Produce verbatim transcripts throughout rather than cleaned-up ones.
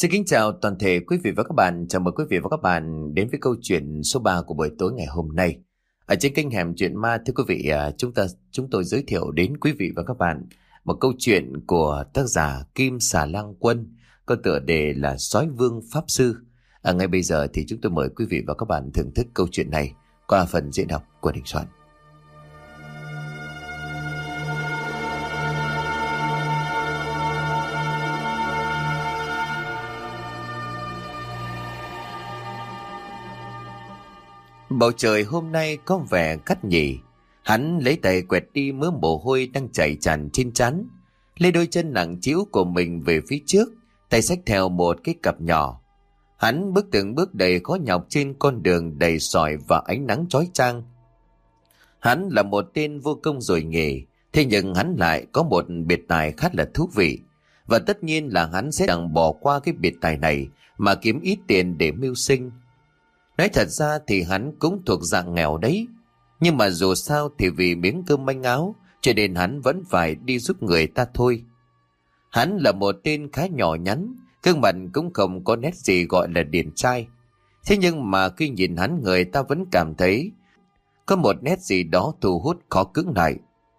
Xin kính chào toàn thể quý vị và các bạn. Chào mừng quý vị và các bạn đến với câu chuyện số ba của buổi tối ngày hôm nay. Ở trên kênh Hẻm Chuyện Ma, thưa quý vị, chúng ta chúng tôi giới thiệu đến quý vị và các bạn một câu chuyện của tác giả Kim Xà Lang Quân, có tựa đề là Sói Vương Pháp Sư. À, ngay bây giờ thì chúng tôi mời quý vị và các bạn thưởng thức câu chuyện này qua phần diễn đọc của Đình Soạn. Bầu trời hôm nay có vẻ gắt nhỉ. Hắn lấy tay quẹt đi mớ mồ hôi đang chảy tràn trên trán, lấy đôi chân nặng trĩu của mình về phía trước, tay xách theo một cái cặp nhỏ. Hắn bước từng bước đầy khó nhọc trên con đường đầy sỏi và ánh nắng chói chang. Hắn là một tên vô công rồi nghề, thế nhưng hắn lại có một biệt tài khá là thú vị, và tất nhiên là hắn sẽ chẳng bỏ qua cái biệt tài này mà kiếm ít tiền để mưu sinh. Nói thật ra thì hắn cũng thuộc dạng nghèo đấy, nhưng mà dù sao thì vì miếng cơm manh áo cho nên hắn vẫn phải đi giúp người ta thôi. Hắn là một tên khá nhỏ nhắn, gương mặt cũng không có nét gì gọi là điển trai. Thế nhưng mà khi nhìn hắn, người ta vẫn cảm thấy có một nét gì đó thu hút khó cưỡng lại.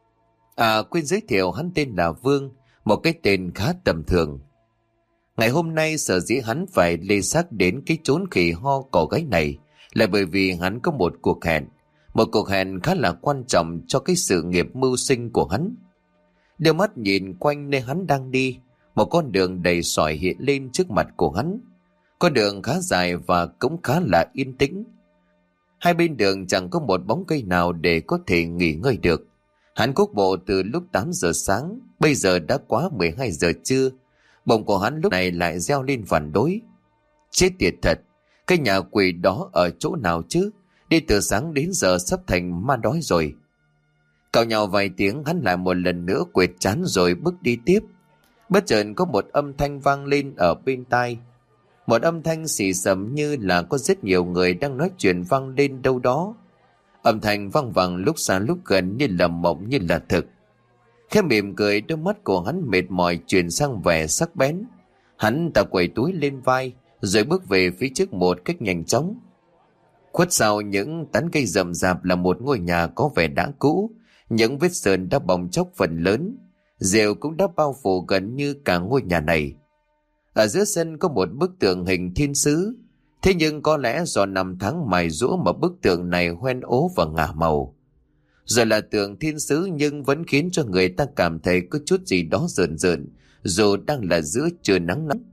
À, quên giới thiệu, hắn tên là Vương, một cái tên khá tầm thường. Ngày hôm nay sở dĩ hắn phải lê xác đến cái chốn khỉ ho cỏ gáy này là bởi vì hắn có một cuộc hẹn, một cuộc hẹn khá là quan trọng cho cái sự nghiệp mưu sinh của hắn. Đưa mắt nhìn quanh nơi hắn đang đi, một con đường đầy sỏi hiện lên trước mặt của hắn. Con đường khá dài và cũng khá là yên tĩnh. Hai bên đường chẳng có một bóng cây nào để có thể nghỉ ngơi được. Hắn cuốc bộ từ lúc tám giờ sáng, bây giờ đã quá mười hai giờ trưa. Bụng của hắn lúc này lại reo lên phản đối. Chết tiệt thật, cái nhà quỷ đó ở chỗ nào chứ? Đi từ sáng đến giờ sắp thành ma đói rồi. Cào nhào vài tiếng, hắn lại một lần nữa quệt chán rồi bước đi tiếp. Bất chợt có một âm thanh vang lên ở bên tai. Một âm thanh xì xầm như là có rất nhiều người đang nói chuyện vang lên đâu đó. Âm thanh vang vẳng lúc xa lúc gần, như là mộng như là thực. Khẽ mỉm cười, đôi mắt của hắn mệt mỏi chuyển sang vẻ sắc bén. Hắn ta quẩy túi lên vai rồi bước về phía trước một cách nhanh chóng. Khuất sau những tán cây rậm rạp là một ngôi nhà có vẻ đã cũ, những vết sơn đã bong chóc phần lớn, rêu cũng đã bao phủ gần như cả ngôi nhà này. Ở giữa sân có một bức tượng hình thiên sứ, thế nhưng có lẽ do năm tháng mài giũa mà bức tượng này hoen ố và ngả màu. Rồi là tượng thiên sứ nhưng vẫn khiến cho người ta cảm thấy có chút gì đó rợn rợn, dù đang là giữa trưa nắng nóng.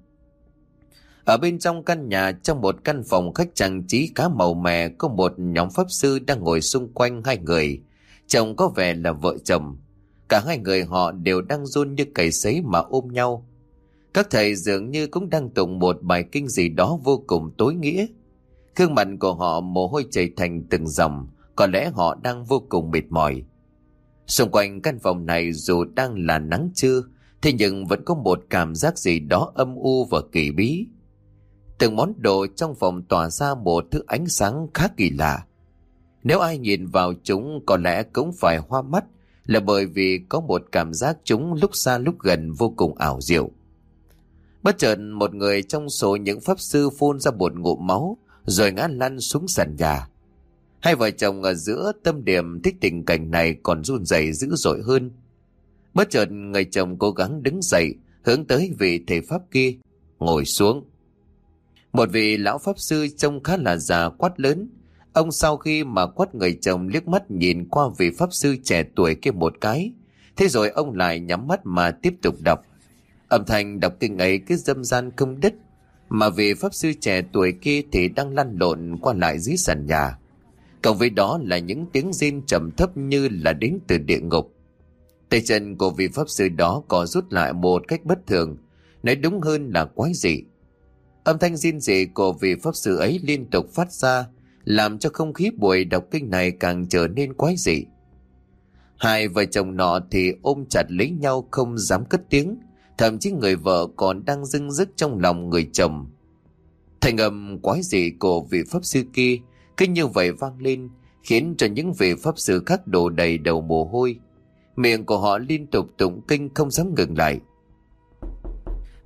Ở bên trong căn nhà, trong một căn phòng khách trang trí khá màu mè, có một nhóm pháp sư đang ngồi xung quanh hai người. Chồng có vẻ là vợ chồng. Cả hai người họ đều đang run như cầy sấy mà ôm nhau. Các thầy dường như cũng đang tụng một bài kinh gì đó vô cùng tối nghĩa. Gương mặt của họ mồ hôi chảy thành từng dòng, có lẽ họ đang vô cùng mệt mỏi. Xung quanh căn phòng này dù đang là nắng trưa, thế nhưng vẫn có một cảm giác gì đó âm u và kỳ bí. Từng món đồ trong phòng tỏa ra một thứ ánh sáng khá kỳ lạ. Nếu ai nhìn vào chúng có lẽ cũng phải hoa mắt, là bởi vì có một cảm giác chúng lúc xa lúc gần vô cùng ảo diệu. Bất chợt một người trong số những pháp sư phun ra một ngụm máu rồi ngã lăn xuống sàn nhà. Hai vợ chồng ở giữa tâm điểm thích tình cảnh này còn run rẩy dữ dội hơn. Bất chợt người chồng cố gắng đứng dậy, hướng tới vị thầy pháp kia, ngồi xuống. Một vị lão pháp sư trông khá là già quát lớn. Ông sau khi mà quát người chồng liếc mắt nhìn qua vị pháp sư trẻ tuổi kia một cái, thế rồi ông lại nhắm mắt mà tiếp tục đọc. Âm thanh đọc kinh ấy cứ dâm gian không đứt, mà vị pháp sư trẻ tuổi kia thì đang lăn lộn qua lại dưới sàn nhà. Cộng với đó là những tiếng rên trầm thấp như là đến từ địa ngục. Tay chân của vị pháp sư đó có rút lại một cách bất thường, nói đúng hơn là quái dị. Âm thanh rên rỉ của vị pháp sư ấy liên tục phát ra, làm cho không khí buổi đọc kinh này càng trở nên quái dị. Hai vợ chồng nọ thì ôm chặt lấy nhau không dám cất tiếng, thậm chí người vợ còn đang dưng dứt trong lòng người chồng. Thành âm quái dị của vị pháp sư kia cứ như vậy vang lên, khiến cho những vị pháp sư khác đổ đầy đầu mồ hôi. Miệng của họ liên tục tụng kinh không dám ngừng lại.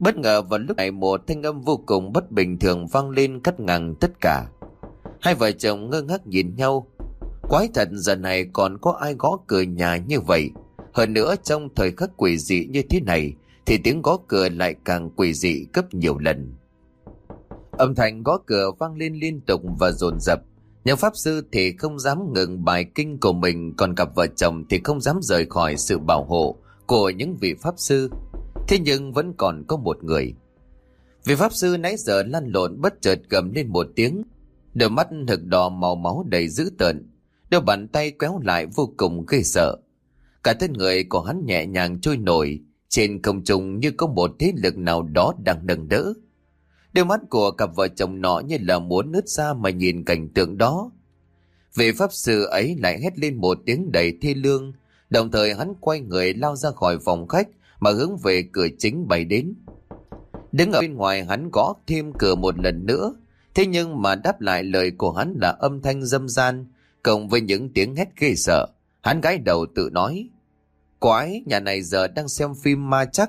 Bất ngờ vào lúc này một thanh âm vô cùng bất bình thường vang lên cắt ngang tất cả. Hai vợ chồng ngơ ngác nhìn nhau. Quái thật, giờ này còn có ai gõ cửa nhà như vậy. Hơn nữa trong thời khắc quỷ dị như thế này thì tiếng gõ cửa lại càng quỷ dị gấp nhiều lần. Âm thanh gõ cửa vang lên liên tục và dồn dập. Nhưng pháp sư thì không dám ngừng bài kinh của mình, còn cặp vợ chồng thì không dám rời khỏi sự bảo hộ của những vị pháp sư. Thế nhưng vẫn còn có một người. Vị pháp sư nãy giờ lăn lộn bất chợt gầm lên một tiếng, đôi mắt hực đỏ màu máu đầy dữ tợn, đôi bàn tay kéo lại vô cùng ghê sợ. Cả thân người của hắn nhẹ nhàng trôi nổi trên không trung như có một thế lực nào đó đang nâng đỡ. Đôi mắt của cặp vợ chồng nọ như là muốn nứt ra mà nhìn cảnh tượng đó. Vị pháp sư ấy lại hét lên một tiếng đầy thê lương, đồng thời hắn quay người lao ra khỏi phòng khách mà hướng về cửa chính bay đến. Đứng ở bên ngoài hắn gõ thêm cửa một lần nữa, thế nhưng mà đáp lại lời của hắn là âm thanh dâm gian cộng với những tiếng hét ghê sợ. Hắn gãi đầu tự nói: Quái, nhà này giờ đang xem phim ma chắc.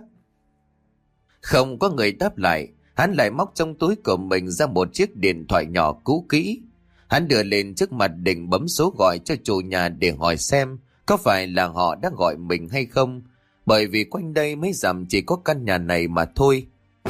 Không có người đáp lại. Hắn lại móc trong túi của mình ra một chiếc điện thoại nhỏ cũ kỹ. Hắn đưa lên trước mặt định bấm số gọi cho chủ nhà để hỏi xem có phải là họ đã gọi mình hay không, bởi vì quanh đây mấy dặm chỉ có căn nhà này mà thôi.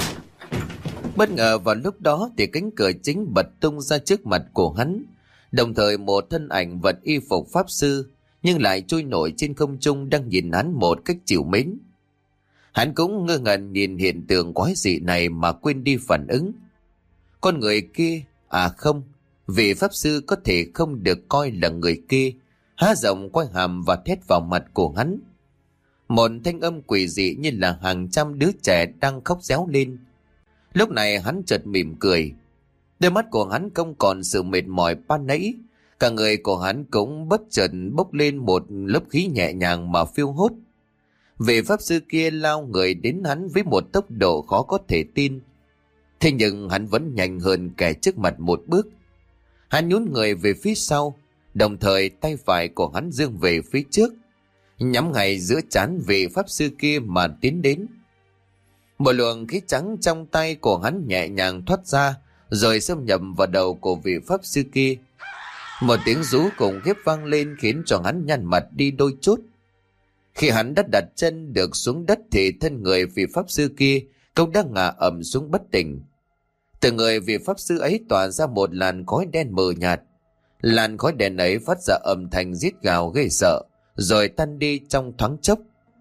Bất ngờ vào lúc đó thì cánh cửa chính bật tung ra trước mặt của hắn, đồng thời một thân ảnh vật y phục pháp sư nhưng lại trôi nổi trên không trung đang nhìn hắn một cách trìu mến. Hắn cũng ngơ ngẩn nhìn hiện tượng quái dị này mà quên đi phản ứng. Con người kia, à không, vị pháp sư có thể không được coi là người kia, há rộng quay hàm và thét vào mặt của hắn. Một thanh âm quỷ dị như là hàng trăm đứa trẻ đang khóc réo lên. Lúc này hắn chợt mỉm cười. Đôi mắt của hắn không còn sự mệt mỏi ban nãy, cả người của hắn cũng bất chợt bốc lên một lớp khí nhẹ nhàng mà phiêu hốt. Vị pháp sư kia lao người đến hắn với một tốc độ khó có thể tin. Thế nhưng hắn vẫn nhanh hơn kẻ trước mặt một bước. Hắn nhún người về phía sau, đồng thời tay phải của hắn giương về phía trước, nhắm ngay giữa trán vị pháp sư kia mà tiến đến. Một luồng khí trắng trong tay của hắn nhẹ nhàng thoát ra, rồi xâm nhập vào đầu của vị pháp sư kia. Một tiếng rú cùng khiếp vang lên khiến cho hắn nhăn mặt đi đôi chút. Khi hắn đã đặt chân được xuống đất thì thân người vị pháp sư kia cũng đã ngã ầm xuống bất tỉnh. Từ người vị pháp sư ấy tỏa ra một làn khói đen mờ nhạt. Làn khói đen ấy phát ra âm thanh rít gào ghê sợ, rồi tan đi trong thoáng chốc.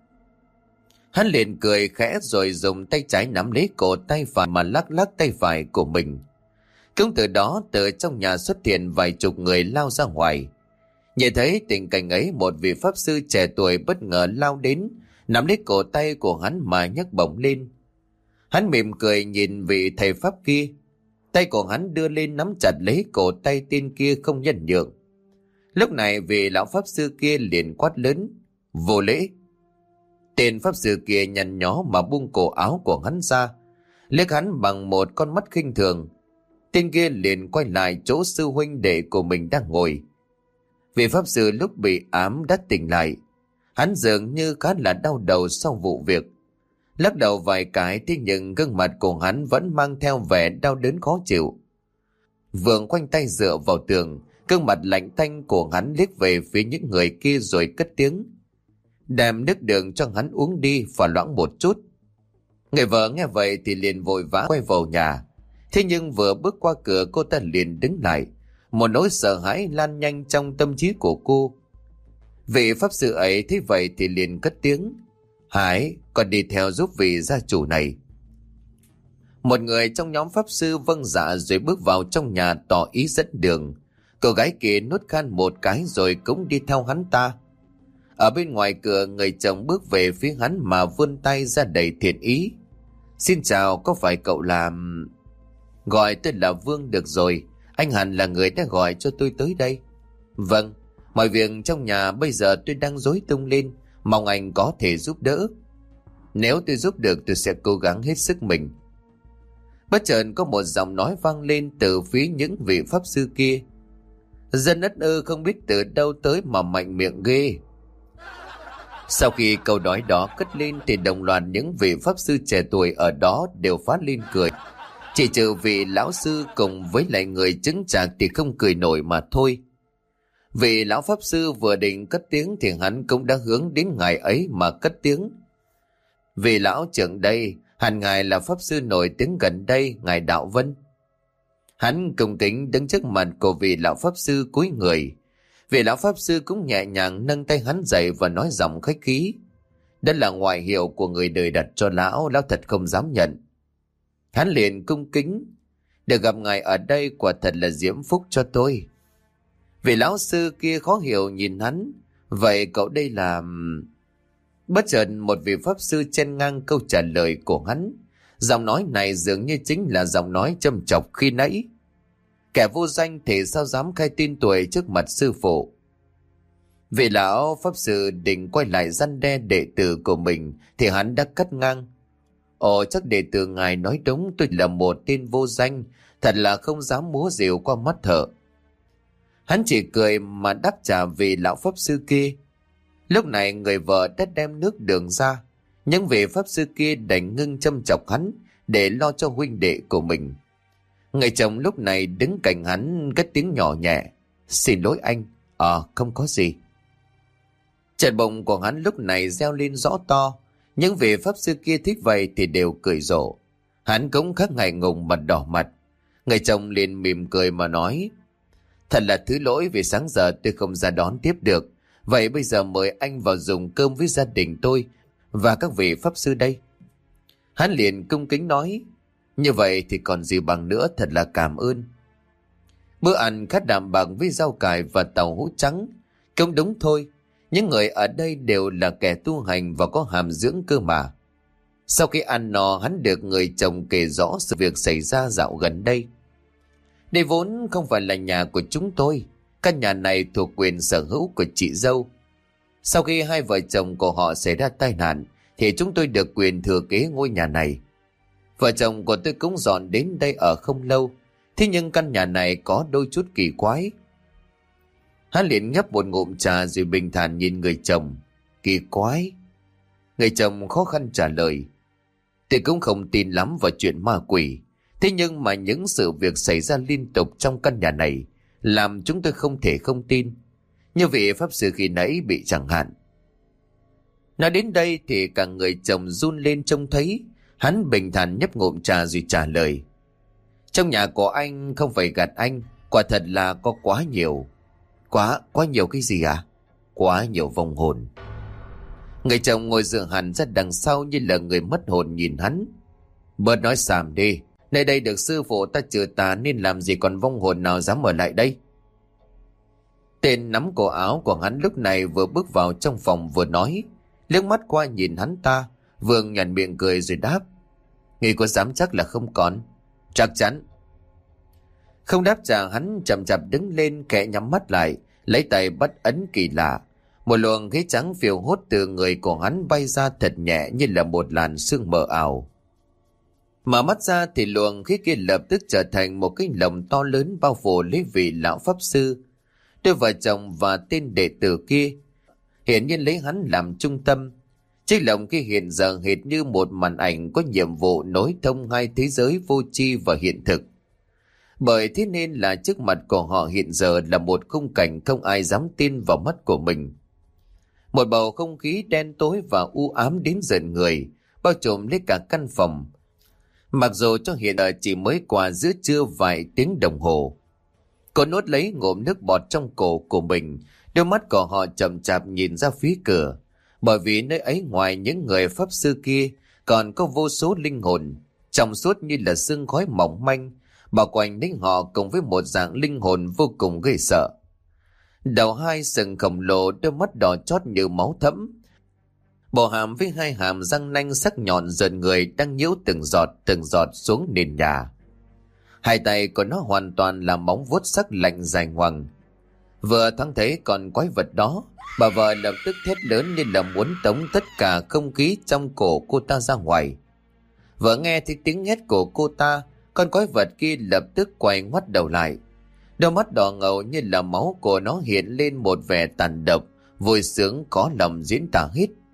Hắn liền cười khẽ rồi dùng tay trái nắm lấy cổ tay phải mà lắc lắc tay phải của mình. Cũng từ đó từ trong nhà xuất hiện vài chục người lao ra ngoài. Nhìn thấy tình cảnh ấy, một vị pháp sư trẻ tuổi bất ngờ lao đến, nắm lấy cổ tay của hắn mà nhấc bổng lên. Hắn mỉm cười nhìn vị thầy pháp kia. Tay của hắn đưa lên nắm chặt lấy cổ tay tên kia không nhân nhượng. Lúc này vị lão pháp sư kia liền quát lớn: Vô lễ! Tên pháp sư kia nhăn nhó mà buông cổ áo của hắn ra, liếc hắn bằng một con mắt khinh thường. Tên kia liền quay lại chỗ sư huynh đệ của mình đang ngồi. Vị pháp sư lúc bị ám đã tỉnh lại. Hắn dường như khá là đau đầu sau vụ việc. Lắc đầu vài cái, thế nhưng gương mặt của hắn vẫn mang theo vẻ đau đớn khó chịu. Vượng quanh tay dựa vào tường, gương mặt lạnh tanh của hắn liếc về phía những người kia rồi cất tiếng: Đem nước đường cho hắn uống đi, pha loãng một chút. Người vợ nghe vậy thì liền vội vã quay vào nhà. Thế nhưng vừa bước qua cửa, cô ta liền đứng lại. Một nỗi sợ hãi lan nhanh trong tâm trí của cô. Vị pháp sư ấy thấy vậy thì liền cất tiếng: Hải, con đi theo giúp vị gia chủ này. Một người trong nhóm pháp sư vâng dạ rồi bước vào trong nhà tỏ ý dẫn đường. Cô gái kia nuốt khan một cái rồi cũng đi theo hắn ta. Ở bên ngoài cửa, người chồng bước về phía hắn mà vươn tay ra đầy thiện ý. Xin chào, có phải cậu là... Gọi tôi là Vương được rồi. Anh hẳn là người đã gọi cho tôi tới đây. Vâng, mọi việc trong nhà bây giờ tôi đang rối tung lên, mong anh có thể giúp đỡ. Nếu tôi giúp được tôi sẽ cố gắng hết sức mình. Bất chợt có một giọng nói vang lên từ phía những vị pháp sư kia. Dân ất ơ không biết từ đâu tới mà mạnh miệng ghê. Sau khi câu nói đó cất lên thì đồng loạt những vị pháp sư trẻ tuổi ở đó đều phát lên cười. Chỉ trừ vị lão sư cùng với lại người chứng trạc thì không cười nổi mà thôi. Vị lão pháp sư vừa định cất tiếng thì hắn cũng đã hướng đến ngài ấy mà cất tiếng. Vị lão trưởng đây, hẳn ngài là pháp sư nổi tiếng gần đây, ngài Đạo Vân. Hắn cung kính đứng trước mặt của vị lão pháp sư cúi người. Vị lão pháp sư cũng nhẹ nhàng nâng tay hắn dậy và nói giọng khách khí. Đó là ngoại hiệu của người đời đặt cho lão, lão thật không dám nhận. Hắn liền cung kính. Được gặp ngài ở đây quả thật là diễm phúc cho tôi. Vị lão sư kia khó hiểu nhìn hắn. Vậy cậu đây là... Bất chợt một vị pháp sư chen ngang câu trả lời của hắn. Giọng nói này dường như chính là giọng nói châm chọc khi nãy. Kẻ vô danh thì sao dám khai tên tuổi trước mặt sư phụ. Vị lão pháp sư định quay lại răn đe đệ tử của mình thì hắn đã cắt ngang. Ồ, chắc đệ tử ngài nói đúng, tôi là một tên vô danh, thật là không dám múa rìu qua mắt thợ. Hắn chỉ cười mà đáp trả vị lão pháp sư kia. Lúc này người vợ đã đem nước đường ra, nhưng vị pháp sư kia đành ngưng châm chọc hắn để lo cho huynh đệ của mình. Người chồng lúc này đứng cạnh hắn cất tiếng nhỏ nhẹ. Xin lỗi anh. Ờ, không có gì. Trận bụng của hắn lúc này reo lên rõ to. Những vị pháp sư kia thích vậy thì đều cười rộ. Hắn cũng khắc ngại ngùng mặt đỏ mặt. Người chồng liền mỉm cười mà nói. Thật là thứ lỗi vì sáng giờ tôi không ra đón tiếp được. Vậy bây giờ mời anh vào dùng cơm với gia đình tôi và các vị pháp sư đây. Hắn liền cung kính nói. Như vậy thì còn gì bằng nữa, thật là cảm ơn. Bữa ăn khá đạm bạc với rau cải và tàu hũ trắng. Cũng đúng thôi, những người ở đây đều là kẻ tu hành và có hàm dưỡng cơ mà. Sau khi ăn no, hắn được người chồng kể rõ sự việc xảy ra dạo gần đây. Đây vốn không phải là nhà của chúng tôi. Căn nhà này thuộc quyền sở hữu của chị dâu. Sau khi hai vợ chồng của họ xảy ra tai nạn thì chúng tôi được quyền thừa kế ngôi nhà này. Vợ chồng của tôi cũng dọn đến đây ở không lâu. Thế nhưng căn nhà này có đôi chút kỳ quái. Hắn liền nhấp một ngụm trà rồi bình thản nhìn người chồng. Kỳ quái? Người chồng khó khăn trả lời. Tôi cũng không tin lắm vào chuyện ma quỷ. Thế nhưng mà những sự việc xảy ra liên tục trong căn nhà này làm chúng tôi không thể không tin. Như vị pháp sư khi nãy bị chẳng hạn. Nói đến đây thì cả người chồng run lên trông thấy. Hắn bình thản nhấp ngụm trà rồi trả lời. Trong nhà của anh không phải gạt anh. Quả thật là có quá nhiều. Quá, quá nhiều cái gì à? Quá nhiều vong hồn. Người chồng ngồi dựa hẳn ra đằng sau như là người mất hồn nhìn hắn. Bớt nói xàm đi. Nơi đây được sư phụ ta trừ tà nên làm gì còn vong hồn nào dám ở lại đây. Tên nắm cổ áo của hắn lúc này vừa bước vào trong phòng vừa nói. Liếc mắt qua nhìn hắn ta. Vương nhàn miệng cười rồi đáp. Ngươi có dám chắc là không còn? Chắc chắn. Không đáp trả, hắn chậm chạp đứng lên, khẽ nhắm mắt lại, lấy tay bắt ấn kỳ lạ. Một luồng khí trắng phiêu hốt từ người của hắn bay ra thật nhẹ như là một làn sương mờ ảo. Mở mắt ra thì luồng khí kia lập tức trở thành một cái lồng to lớn bao phủ lấy vị lão pháp sư. Đôi vợ chồng và tên đệ tử kia hiển nhiên lấy hắn làm trung tâm. Chiếc lồng kia hiện giờ hệt như một màn ảnh có nhiệm vụ nối thông hai thế giới vô tri và hiện thực. Bởi thế nên là trước mặt của họ hiện giờ là một khung cảnh không ai dám tin vào mắt của mình. Một bầu không khí đen tối và u ám đến rợn người, bao trùm lấy cả căn phòng. Mặc dù cho hiện giờ chỉ mới qua giữa trưa vài tiếng đồng hồ. Cô nuốt lấy ngụm nước bọt trong cổ của mình, đôi mắt của họ chậm chạp nhìn ra phía cửa. Bởi vì nơi ấy ngoài những người pháp sư kia còn có vô số linh hồn, trong suốt như là sương khói mỏng manh, bao quanh đến họ cùng với một dạng linh hồn vô cùng ghê sợ. Đầu hai sừng khổng lồ, đôi mắt đỏ chót như máu thẫm. Bộ hàm với hai hàm răng nanh sắc nhọn rợn người đang nhiễu từng giọt từng giọt xuống nền nhà. Hai tay của nó hoàn toàn là móng vuốt sắc lạnh dài ngoằng. Vừa thoáng thấy con quái vật đó, bà vợ lập tức thét lớn như là muốn tống tất cả không khí trong cổ cô ta ra ngoài. Vừa nghe thấy tiếng hét của cô ta, con quái vật kia lập tức quay ngoắt đầu lại. Đôi mắt đỏ ngầu như là máu của nó hiện lên một vẻ tàn độc, vui sướng có lòng diễn tả hết.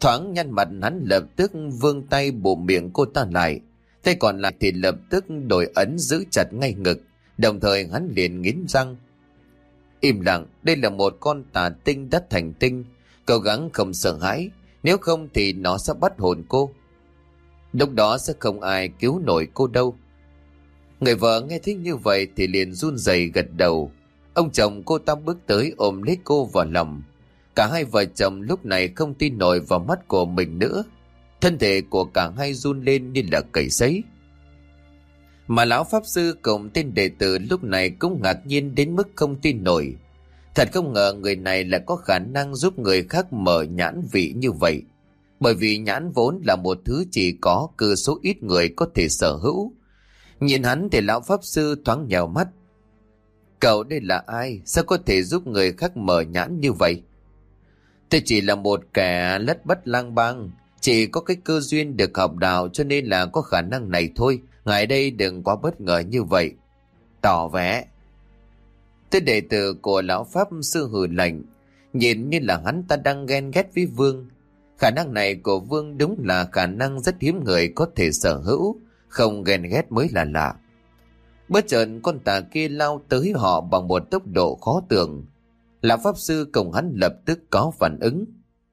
Thoáng nhăn mặt, hắn lập tức vươn tay bụm miệng cô ta lại, tay còn lại thì lập tức đổi ấn giữ chặt ngay ngực, đồng thời hắn liền nghiến răng. Im lặng, đây là một con tà tinh đất thành tinh, cố gắng không sợ hãi, nếu không thì nó sẽ bắt hồn cô. Lúc đó sẽ không ai cứu nổi cô đâu. Người vợ nghe thấy như vậy thì liền run rẩy gật đầu. Ông chồng cô ta bước tới ôm lấy cô vào lòng. Cả hai vợ chồng lúc này không tin nổi vào mắt của mình nữa. Thân thể của cả hai run lên như là cầy sấy. Mà lão pháp sư cùng tên đệ tử lúc này cũng ngạc nhiên đến mức không tin nổi. Thật không ngờ người này lại có khả năng giúp người khác mở nhãn vị như vậy. Bởi vì nhãn vốn là một thứ chỉ có cứ số ít người có thể sở hữu. Nhìn hắn thì lão pháp sư thoáng nhèo mắt. Cậu đây là ai? Sao có thể giúp người khác mở nhãn như vậy? Tôi chỉ là một kẻ lất bất lang bang, chỉ có cái cơ duyên được học đạo cho nên là có khả năng này thôi. Ngài đây đừng quá bất ngờ như vậy. Tỏ vẻ. Tên đệ tử của lão pháp sư hừ lạnh, nhìn như là hắn ta đang ghen ghét với Vương. Khả năng này của Vương đúng là khả năng rất hiếm người có thể sở hữu, không ghen ghét mới là lạ. Bất chợt con tà kia lao tới họ bằng một tốc độ khó tưởng. Lão pháp sư cùng hắn lập tức có phản ứng.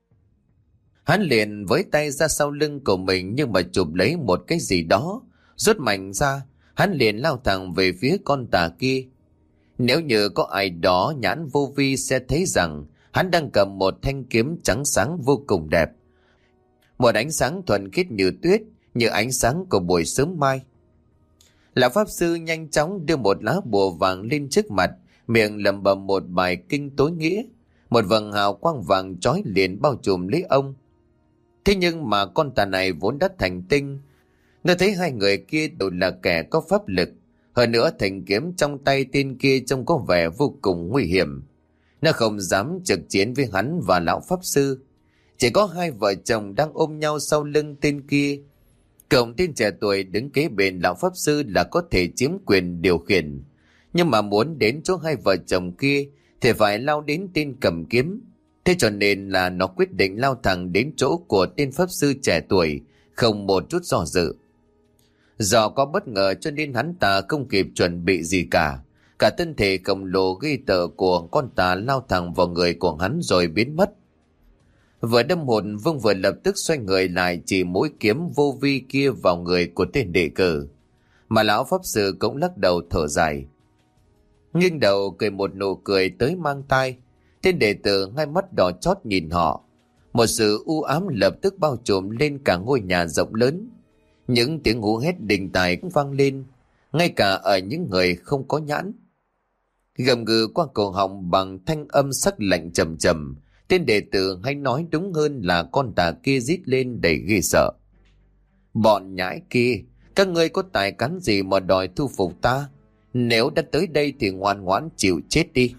Hắn liền với tay ra sau lưng của mình nhưng mà chụp lấy một cái gì đó, rút mạnh ra, hắn liền lao thẳng về phía con tà kia. Nếu như có ai đó nhãn vô vi sẽ thấy rằng hắn đang cầm một thanh kiếm trắng sáng vô cùng đẹp. Một ánh sáng thuần khiết như tuyết, như ánh sáng của buổi sớm mai. Lão pháp sư nhanh chóng đưa một lá bùa vàng lên trước mặt, miệng lẩm bẩm một bài kinh tối nghĩa. Một vầng hào quang vàng chói liền bao trùm lấy ông. Thế nhưng mà con tà này vốn đã thành tinh. Nó thấy hai người kia đều là kẻ có pháp lực. Hơn nữa thanh kiếm trong tay tên kia trông có vẻ vô cùng nguy hiểm. Nó không dám trực chiến với hắn và lão pháp sư. Chỉ có hai vợ chồng đang ôm nhau sau lưng tên kia. Cộng tên trẻ tuổi đứng kế bên lão pháp sư là có thể chiếm quyền điều khiển. Nhưng mà muốn đến chỗ hai vợ chồng kia thì phải lao đến tên cầm kiếm. Thế cho nên là nó quyết định lao thẳng đến chỗ của tên pháp sư trẻ tuổi, không một chút do dự. Do có bất ngờ cho nên hắn ta không kịp chuẩn bị gì cả. Cả thân thể khổng lồ ghi tờ của con tà lao thẳng vào người của hắn rồi biến mất. Vừa đâm hồn, Vương vừa lập tức xoay người lại chỉ mũi kiếm vô vi kia vào người của tên đệ tử. Mà lão pháp sư cũng lắc đầu thở dài, nghiêng đầu cười một nụ cười tới mang tai. Tên đệ tử hai mắt đỏ chót nhìn họ. Một sự u ám lập tức bao trùm lên cả ngôi nhà rộng lớn. Những tiếng hú hét đình tài cũng vang lên, ngay cả ở những người không có nhãn. Gầm gừ qua cổ họng bằng thanh âm sắc lạnh trầm trầm. Tên đệ tử hay nói đúng hơn là con tà kia rít lên đầy ghê sợ. Bọn nhãi kia, các ngươi có tài cán gì mà đòi thu phục ta? Nếu đã tới đây thì ngoan ngoãn chịu chết đi.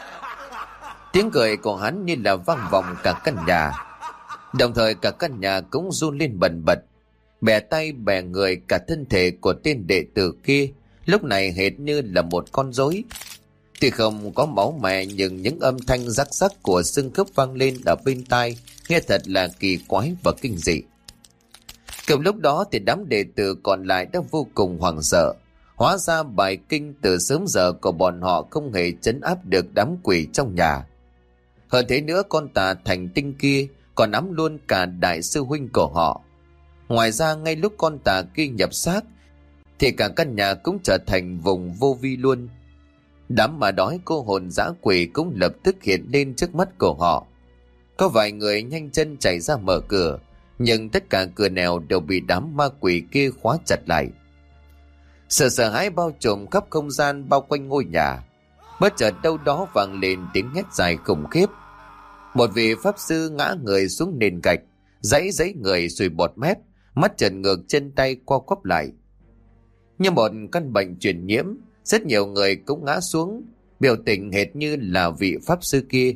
Tiếng cười của hắn như là vang vọng cả căn nhà. Đồng thời cả căn nhà cũng run lên bần bật. Bè tay bè người, cả thân thể của tên đệ tử kia lúc này hệt như là một con rối. Tuy không có máu mè nhưng những âm thanh rắc rắc của xương khớp vang lên ở bên tai, nghe thật là kỳ quái và kinh dị. Cùng lúc đó thì đám đệ tử còn lại đã vô cùng hoảng sợ. Hóa ra bài kinh từ sớm giờ của bọn họ không hề trấn áp được đám quỷ trong nhà. Hơn thế nữa, con tà thành tinh kia còn nắm luôn cả đại sư huynh của họ. Ngoài ra ngay lúc con tà kia nhập xác thì cả căn nhà cũng trở thành vùng vô vi luôn. Đám mà đói cô hồn dã quỷ cũng lập tức hiện lên trước mắt của họ. Có vài người nhanh chân chạy ra mở cửa, nhưng tất cả cửa nẻo đều bị đám ma quỷ kia khóa chặt lại. Sợ sợ hãi bao trùm khắp không gian bao quanh ngôi nhà. Bất chợt đâu đó vang lên tiếng hét dài khủng khiếp. Một vị pháp sư ngã người xuống nền gạch, giãy giãy người sùi bọt mép, mắt trợn ngược, chân tay co quắp lại. Như một căn bệnh truyền nhiễm, rất nhiều người cũng ngã xuống, biểu tình hệt như là vị pháp sư kia.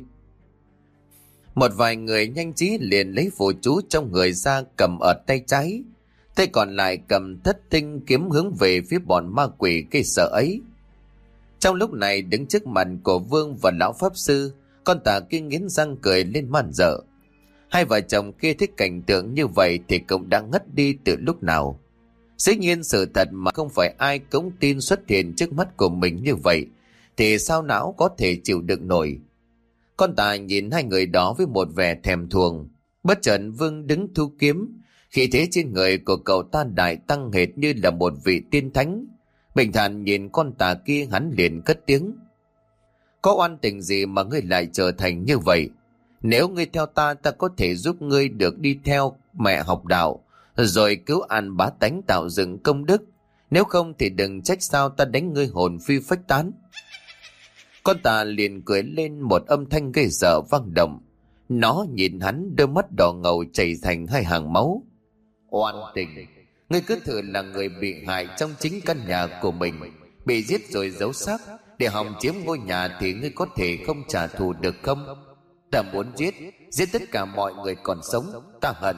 Một vài người nhanh trí liền lấy phù chú trong người ra cầm ở tay trái, tay còn lại cầm thất tinh kiếm hướng về phía bọn ma quỷ gây sợ ấy. Trong lúc này đứng trước mặt của Vương và lão pháp sư, con tà kia nghiến răng cười lên man dợ. Hai vợ chồng kia thấy cảnh tượng như vậy thì cũng đã ngất đi từ lúc nào. Dĩ nhiên sự thật mà không phải ai cũng tin xuất hiện trước mắt của mình như vậy, thì sao não có thể chịu đựng nổi. Con Tà nhìn hai người đó với một vẻ thèm thuồng. Bất chợt Vương đứng thu kiếm, khí thế trên người của cậu ta đại tăng hệt như là một vị tiên thánh. Bình thản nhìn con Tà kia, hắn liền cất tiếng: có oan tình gì mà ngươi lại trở thành như vậy? Nếu ngươi theo ta, ta có thể giúp ngươi được đi theo mẹ học đạo, rồi cứu an bá tánh tạo dựng công đức. Nếu không thì đừng trách sao ta đánh ngươi hồn phi phách tán. Con Tà liền cười lên, một âm thanh gây sợ vang động. Nó nhìn hắn, đôi mắt đỏ ngầu chảy thành hai hàng máu. Oan tình? Ngươi cứ thử là người bị hại trong chính căn nhà của mình, bị giết rồi giấu xác để hòng chiếm ngôi nhà, thì ngươi có thể không trả thù được không? Ta muốn giết, giết tất cả mọi người còn sống, ta hận.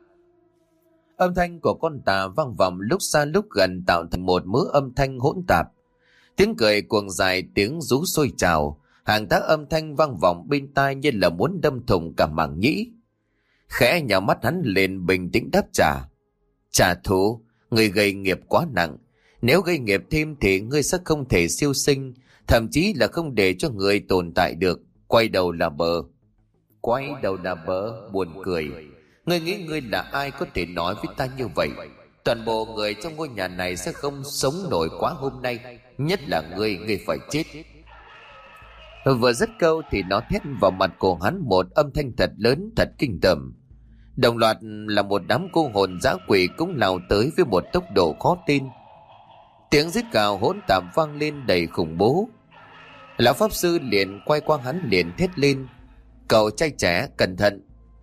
Âm thanh của con Tà vang vọng lúc xa lúc gần, tạo thành một mớ âm thanh hỗn tạp. Tiếng cười cuồng dài, tiếng rú sôi trào, hàng tá âm thanh vang vọng bên tai như là muốn đâm thủng cả màng nhĩ. Khẽ nhào mắt hắn lên, bình tĩnh đáp trả: trả thù? Người gây nghiệp quá nặng, nếu gây nghiệp thêm thì ngươi sẽ không thể siêu sinh, thậm chí là không để cho người tồn tại được. Quay đầu là bờ. Quay đầu là bờ? Buồn cười. Ngươi nghĩ ngươi là ai có thể nói với ta như vậy? Toàn bộ người trong ngôi nhà này sẽ không sống nổi quá hôm nay, nhất là ngươi, ngươi phải chết. Vừa dứt câu thì nó thét vào mặt của hắn một âm thanh thật lớn, thật kinh tởm. Đồng loạt là một đám cô hồn dã quỷ cũng lao tới với một tốc độ khó tin. Tiếng rít gào hỗn tạp vang lên đầy khủng bố. Lão pháp sư liền quay qua hắn, liền thét lên: cậu trai trẻ, cẩn thận!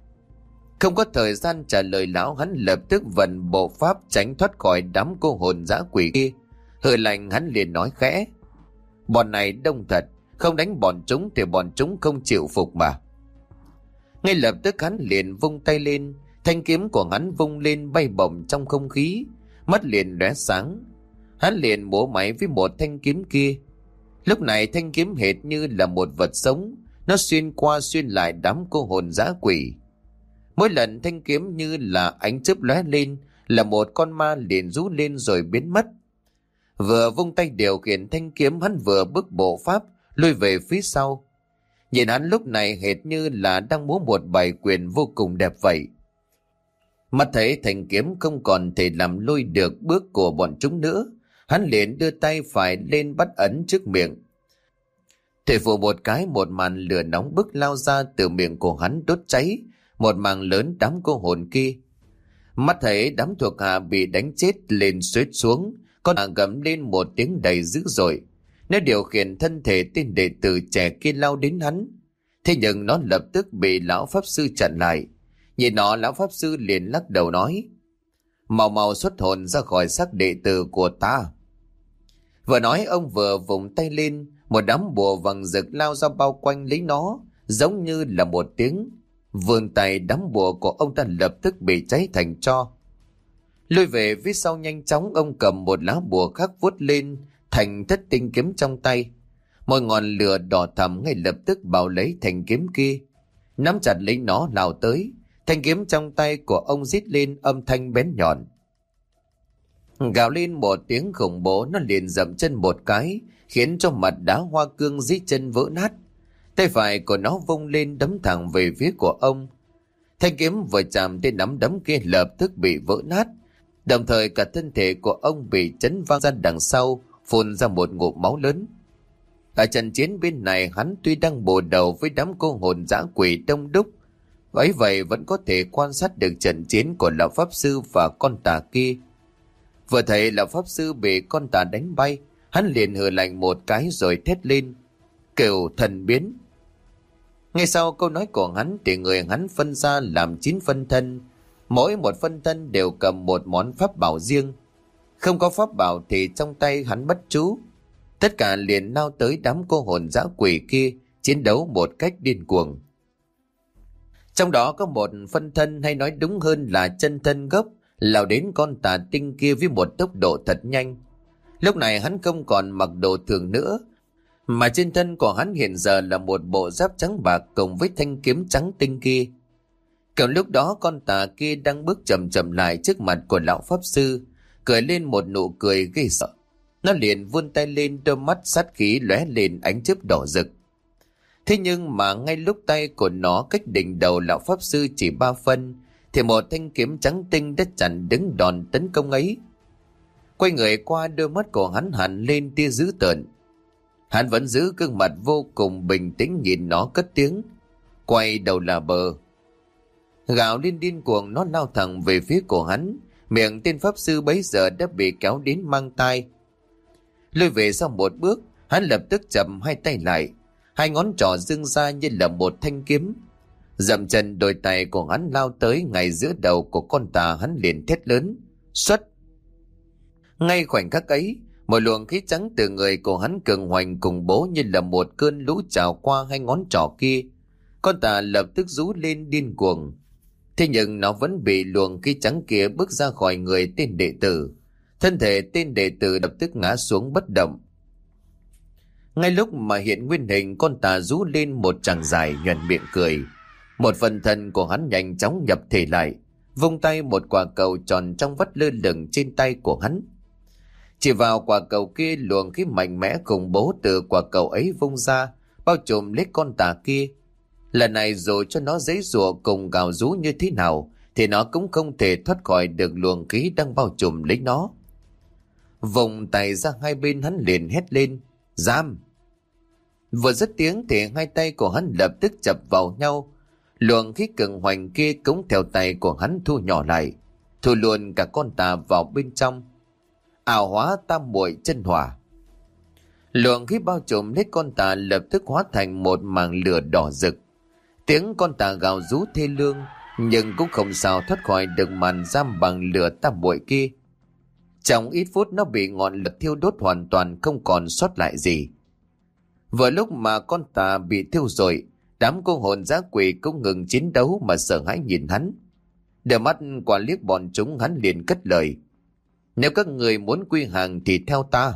Không có thời gian trả lời lão, hắn lập tức vận bộ pháp tránh thoát khỏi đám cô hồn dã quỷ kia. Hừ lạnh, hắn liền nói khẽ: bọn này đông thật, không đánh bọn chúng thì bọn chúng không chịu phục mà. Ngay lập tức hắn liền vung tay lên, thanh kiếm của hắn vung lên bay bổng trong không khí, mắt liền lóe sáng. Hắn liền bổ máy với một thanh kiếm kia. Lúc này thanh kiếm hệt như là một vật sống, nó xuyên qua xuyên lại đám cô hồn dã quỷ. Mỗi lần thanh kiếm như là ánh chớp lóe lên, là một con ma liền rú lên rồi biến mất. Vừa vung tay điều khiển thanh kiếm, hắn vừa bước bộ pháp lui về phía sau. Nhìn hắn lúc này hệt như là đang múa một bài quyền vô cùng đẹp vậy. Mắt thấy thanh kiếm không còn thể làm lui được bước của bọn chúng nữa, hắn liền đưa tay phải lên bắt ấn trước miệng. Thể phụ một cái, một màn lửa nóng bức lao ra từ miệng của hắn, đốt cháy một mảng lớn đám cô hồn kia. Mắt thấy đám thuộc hạ bị đánh chết lên xuết xuống, con à gầm lên một tiếng đầy dữ dội. Nó điều khiển thân thể tên đệ tử trẻ kia lao đến hắn. Thế nhưng nó lập tức bị lão pháp sư chặn lại. Nhìn nó, lão pháp sư liền lắc đầu nói: mau mau xuất hồn ra khỏi xác đệ tử của ta. Vừa nói ông vừa vùng tay lên, một đám bùa vàng rực lao ra bao quanh lấy nó, giống như là một tiếng. Vươn tay, đám bùa của ông ta lập tức bị cháy thành tro. Lùi về phía sau nhanh chóng, ông cầm một lá bùa khác vuốt lên thành thất tinh kiếm trong tay. Một ngọn lửa đỏ thẫm ngay lập tức bao lấy thanh kiếm kia, nắm chặt lấy nó lao tới. Thanh kiếm trong tay của ông rít lên âm thanh bén nhọn, gào lên một tiếng khủng bố. Nó liền dậm chân một cái, khiến cho mặt đá hoa cương dưới chân vỡ nát. Tay phải của nó vung lên đấm thẳng về phía của ông. Thanh kiếm vừa chạm đến nắm đấm kia lập tức bị vỡ nát, đồng thời cả thân thể của ông bị chấn văng ra đằng sau, phun ra một ngụm máu lớn. Ở trận chiến bên này, hắn tuy đang bổ đầu với đám cô hồn dã quỷ đông đúc, ấy vậy vẫn có thể quan sát được trận chiến của lão pháp sư và con tà kia. Vừa thấy lão pháp sư bị con tà đánh bay, hắn liền hừ lạnh một cái rồi thét lên, kêu thần biến. Ngay sau câu nói của hắn thì người hắn phân ra làm chín phân thân, mỗi một phân thân đều cầm một món pháp bảo riêng. Không có pháp bảo thì trong tay hắn bất chú. Tất cả liền lao tới đám cô hồn dã quỷ kia, chiến đấu một cách điên cuồng. Trong đó có một phân thân, hay nói đúng hơn là chân thân gốc, lao đến con tà tinh kia với một tốc độ thật nhanh. Lúc này hắn không còn mặc đồ thường nữa, mà trên thân của hắn hiện giờ là một bộ giáp trắng bạc cùng với thanh kiếm trắng tinh kia. Cậu lúc đó con tà kia đang bước chậm chậm lại trước mặt của lão pháp sư, cười lên một nụ cười ghê sợ. Nó liền vươn tay lên, đôi mắt sát khí lóe lên ánh chớp đỏ rực. Thế nhưng mà ngay lúc tay của nó cách đỉnh đầu lão pháp sư chỉ ba phân, thì một thanh kiếm trắng tinh đã chặn đứng đòn tấn công ấy. Quay người qua, đôi mắt của hắn hằn lên tia dữ tợn. Hắn vẫn giữ gương mặt vô cùng bình tĩnh nhìn nó cất tiếng: "Quay đầu là bờ." Gào lên điên cuồng, nó lao thẳng về phía của hắn. Miệng tên pháp sư bấy giờ đã bị kéo đến mang tai. Lùi về sau một bước, hắn lập tức chậm hai tay lại, hai ngón trỏ giương ra như là một thanh kiếm. Dậm chân, đôi tay của hắn lao tới ngay giữa đầu của con tà. Hắn liền thét lớn: "Xuất!" Ngay khoảnh khắc ấy, một luồng khí trắng từ người của hắn cường hoành cùng bố như là một cơn lũ trào qua hai ngón trỏ kia. Con tà lập tức rú lên điên cuồng. Thế nhưng nó vẫn bị luồng khí trắng kia bước ra khỏi người tên đệ tử. Thân thể tên đệ tử lập tức ngã xuống bất động. Ngay lúc mà hiện nguyên hình, con tà rú lên một tràng dài, nhoẻn miệng cười. Một phần thân của hắn nhanh chóng nhập thể lại, vung tay, một quả cầu tròn trong vắt lơ lửng trên tay của hắn. Chỉ vào quả cầu kia, luồng khí mạnh mẽ khủng bố từ quả cầu ấy vung ra, bao trùm lấy con tà kia. Lần này dù cho nó giãy giụa cùng gào rú như thế nào, thì nó cũng không thể thoát khỏi được luồng khí đang bao trùm lấy nó. Vùng tay ra hai bên, hắn liền hét lên: "Giam!" Vừa dứt tiếng thì hai tay của hắn lập tức chập vào nhau. Luồng khí cường hoành kia cũng theo tay của hắn thu nhỏ lại, thu luôn cả con tà vào bên trong. Ảo hóa tam muội chân hỏa. Luồng khí bao trùm lấy con tà lập tức hóa thành một mảng lửa đỏ rực. Tiếng con tà gào rú thê lương, nhưng cũng không sao thoát khỏi được màn giam bằng lửa tam muội kia. Trong ít phút nó bị ngọn lửa thiêu đốt hoàn toàn, không còn sót lại gì. Vừa lúc mà con tà bị thiêu rụi, đám cô hồn dã quỷ cũng ngừng chiến đấu mà sợ hãi nhìn hắn. Đôi mắt quả liếc bọn chúng, hắn liền cất lời: "Nếu các người muốn quy hàng thì theo ta."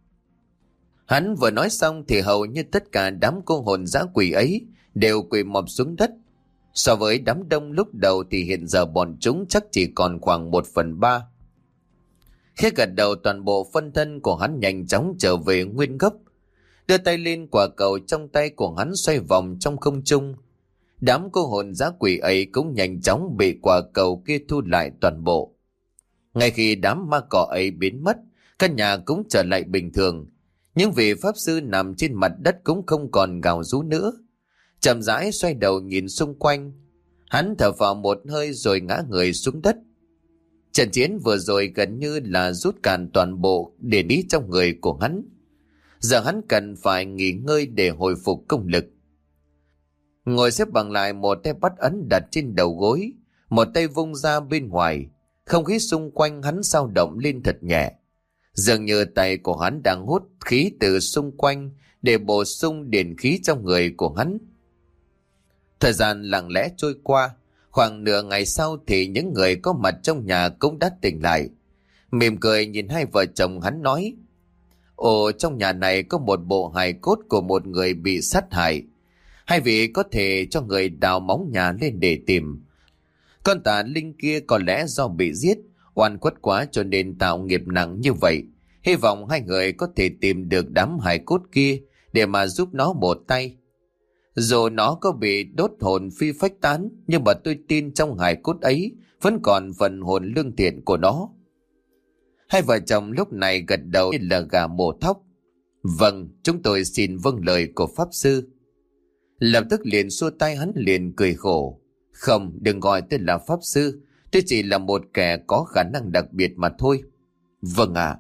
Hắn vừa nói xong thì hầu như tất cả đám cô hồn dã quỷ ấy đều quỳ mọp xuống đất. So với đám đông lúc đầu thì hiện giờ bọn chúng chắc chỉ còn khoảng một phần ba. Khi gật đầu, toàn bộ phân thân của hắn nhanh chóng trở về nguyên gốc. Đưa tay lên, quả cầu trong tay của hắn xoay vòng trong không trung. Đám cô hồn dã quỷ ấy cũng nhanh chóng bị quả cầu kia thu lại toàn bộ. Ngay khi đám ma cỏ ấy biến mất, căn nhà cũng trở lại bình thường. Nhưng vị pháp sư nằm trên mặt đất cũng không còn gào rú nữa. Chậm rãi xoay đầu nhìn xung quanh. Hắn thở vào một hơi rồi ngã người xuống đất. Trận chiến vừa rồi gần như là rút cạn toàn bộ điện ý trong người của hắn. Giờ hắn cần phải nghỉ ngơi để hồi phục công lực. Ngồi xếp bằng lại, một tay bắt ấn đặt trên đầu gối, một tay vung ra bên ngoài. Không khí xung quanh hắn dao động lên thật nhẹ. Dường như tay của hắn đang hút khí từ xung quanh để bổ sung điện khí trong người của hắn. Thời gian lặng lẽ trôi qua. Khoảng nửa ngày sau thì những người có mặt trong nhà cũng đã tỉnh lại. Mỉm cười nhìn hai vợ chồng, hắn nói: "Ồ, trong nhà này có một bộ hài cốt của một người bị sát hại. Hai vị có thể cho người đào móng nhà lên để tìm. Con tà linh kia có lẽ do bị giết, oan khuất quá cho nên tạo nghiệp nặng như vậy. Hy vọng hai người có thể tìm được đám hài cốt kia để mà giúp nó một tay. Dù nó có bị đốt hồn phi phách tán, nhưng mà tôi tin trong hài cốt ấy vẫn còn phần hồn lương thiện của nó." Hai vợ chồng lúc này gật đầu như là gà mổ thóc. "Vâng, chúng tôi xin vâng lời của pháp sư." Lập tức liền xua tay, hắn liền cười khổ: "Không, đừng gọi tôi là pháp sư. Tôi chỉ là một kẻ có khả năng đặc biệt mà thôi." "Vâng ạ."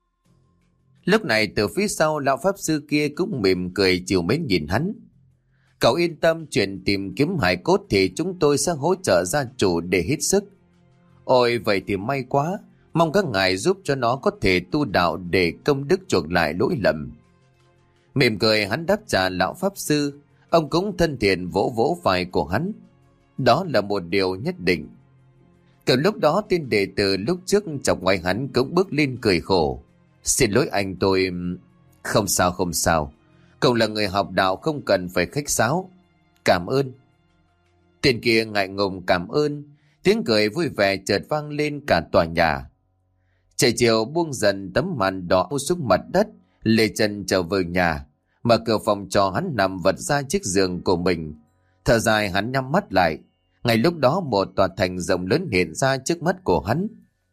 Lúc này từ phía sau, lão pháp sư kia cũng mỉm cười chiều mến nhìn hắn: "Cậu yên tâm, chuyện tìm kiếm hài cốt thì chúng tôi sẽ hỗ trợ gia chủ để hết sức." "Ôi, vậy thì may quá. Mong các ngài giúp cho nó có thể tu đạo để công đức chuộc lại lỗi lầm." Mỉm cười hắn đáp trả lão pháp sư. Ông cũng thân thiện vỗ vỗ vai của hắn: "Đó là một điều nhất định." Cậu lúc đó tên đệ tử lúc trước chọc ngoài hắn cũng bước lên cười khổ: "Xin lỗi anh, tôi..." "Không sao không sao. Cậu là người học đạo, không cần phải khách sáo." "Cảm ơn." Tên kia ngại ngùng cảm ơn, tiếng cười vui vẻ chợt vang lên cả tòa nhà. Trời chiều buông dần, tấm màn đỏ xuống mặt đất. Lê Trân trở về nhà, mở cửa phòng cho hắn nằm vật ra chiếc giường của mình. Thở dài hắn nhắm mắt lại. Ngay lúc đó một tòa thành rộng lớn hiện ra trước mắt của hắn.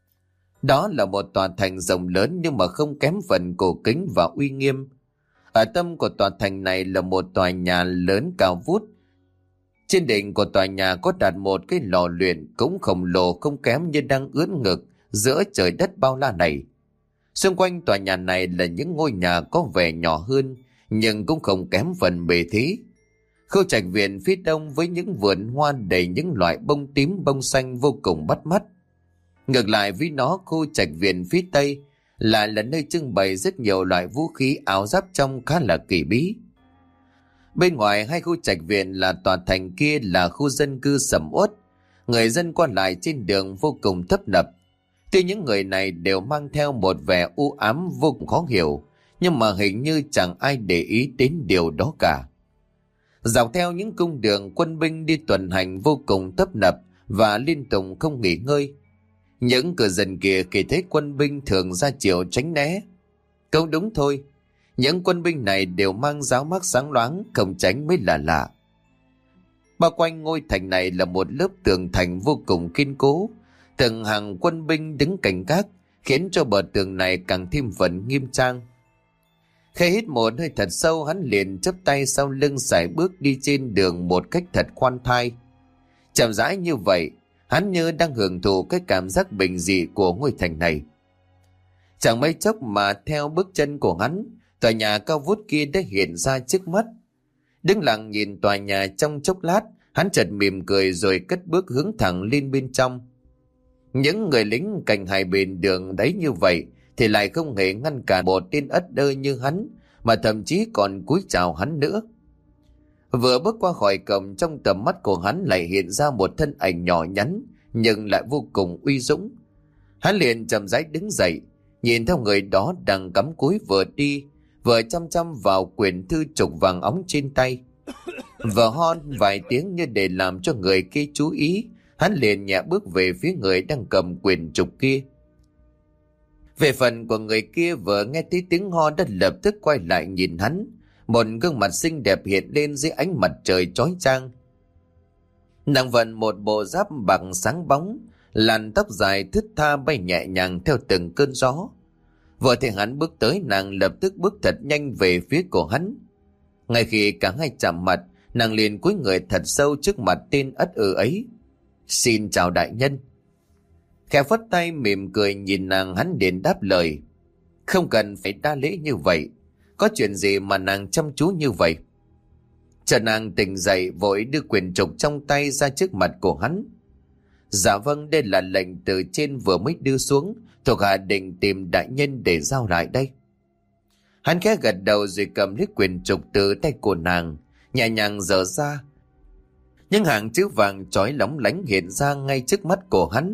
Đó là một tòa thành rộng lớn nhưng mà không kém phần cổ kính và uy nghiêm. Ở tâm của tòa thành này là một tòa nhà lớn cao vút. Trên đỉnh của tòa nhà có đặt một cái lò luyện cũng khổng lồ không kém như đang ưỡn ngực giữa trời đất bao la này. Xung quanh tòa nhà này là những ngôi nhà có vẻ nhỏ hơn nhưng cũng không kém phần bề thế. Khu trạch viện phía đông với những vườn hoa đầy những loại bông tím bông xanh vô cùng bắt mắt. Ngược lại với nó, khu trạch viện phía tây lại là nơi trưng bày rất nhiều loại vũ khí áo giáp trông khá là kỳ bí. Bên ngoài hai khu trạch viện là tòa thành kia là khu dân cư sầm uất, người dân qua lại trên đường vô cùng tấp nập. Tuy những người này đều mang theo một vẻ u ám vô cùng khó hiểu, nhưng mà hình như chẳng ai để ý đến điều đó cả. Dọc theo những cung đường, quân binh đi tuần hành vô cùng tấp nập và liên tục không nghỉ ngơi. Những cư dân kia khi thấy quân binh thường ra chiều tránh né. Câu đúng thôi, những quân binh này đều mang giáo mác sáng loáng, không tránh mới là lạ. Bao quanh ngôi thành này là một lớp tường thành vô cùng kiên cố. Từng hàng quân binh đứng canh gác, khiến cho bờ tường này càng thêm phần nghiêm trang. Khi hít một hơi thật sâu, hắn liền chắp tay sau lưng sải bước đi trên đường một cách thật khoan thai. Chậm rãi như vậy, hắn như đang hưởng thụ cái cảm giác bình dị của ngôi thành này. Chẳng mấy chốc mà theo bước chân của hắn, tòa nhà cao vút kia đã hiện ra trước mắt. Đứng lặng nhìn tòa nhà trong chốc lát, hắn chợt mỉm cười rồi cất bước hướng thẳng lên bên trong. Những người lính canh hai bên đường đấy như vậy thì lại không hề ngăn cản một tên ất đơ như hắn, mà thậm chí còn cúi chào hắn nữa. Vừa bước qua khỏi cổng, trong tầm mắt của hắn lại hiện ra một thân ảnh nhỏ nhắn nhưng lại vô cùng uy dũng. Hắn liền chậm rãi đứng dậy, nhìn theo người đó đang cắm cúi vừa đi vừa chăm chăm vào quyển thư trục vàng óng trên tay. Vừa hon vài tiếng như để làm cho người kia chú ý, hắn liền nhẹ bước về phía người đang cầm quyển trục kia. Về phần của người kia vừa nghe thấy tiếng ho đã lập tức quay lại nhìn hắn, một gương mặt xinh đẹp hiện lên dưới ánh mặt trời chói chang. Nàng vận một bộ giáp bằng sáng bóng, làn tóc dài thướt tha bay nhẹ nhàng theo từng cơn gió. Vừa thấy hắn bước tới, nàng lập tức bước thật nhanh về phía của hắn. Ngay khi cả hai chạm mặt, nàng liền cúi người thật sâu trước mặt tên ất ư ấy. Xin chào đại nhân. Khẽ phất tay mỉm cười nhìn nàng, hắn liền đáp lời. Không cần phải đa lễ như vậy. Có chuyện gì mà nàng chăm chú như vậy? Chờ nàng tỉnh dậy vội đưa quyển trục trong tay ra trước mặt của hắn. Dạ vâng, đây là lệnh từ trên vừa mới đưa xuống, thuộc hạ định tìm đại nhân để giao lại đây. Hắn khẽ gật đầu rồi cầm lấy quyển trục từ tay của nàng, nhẹ nhàng dở ra. Những hàng chữ vàng chói lóng lánh hiện ra ngay trước mắt của hắn.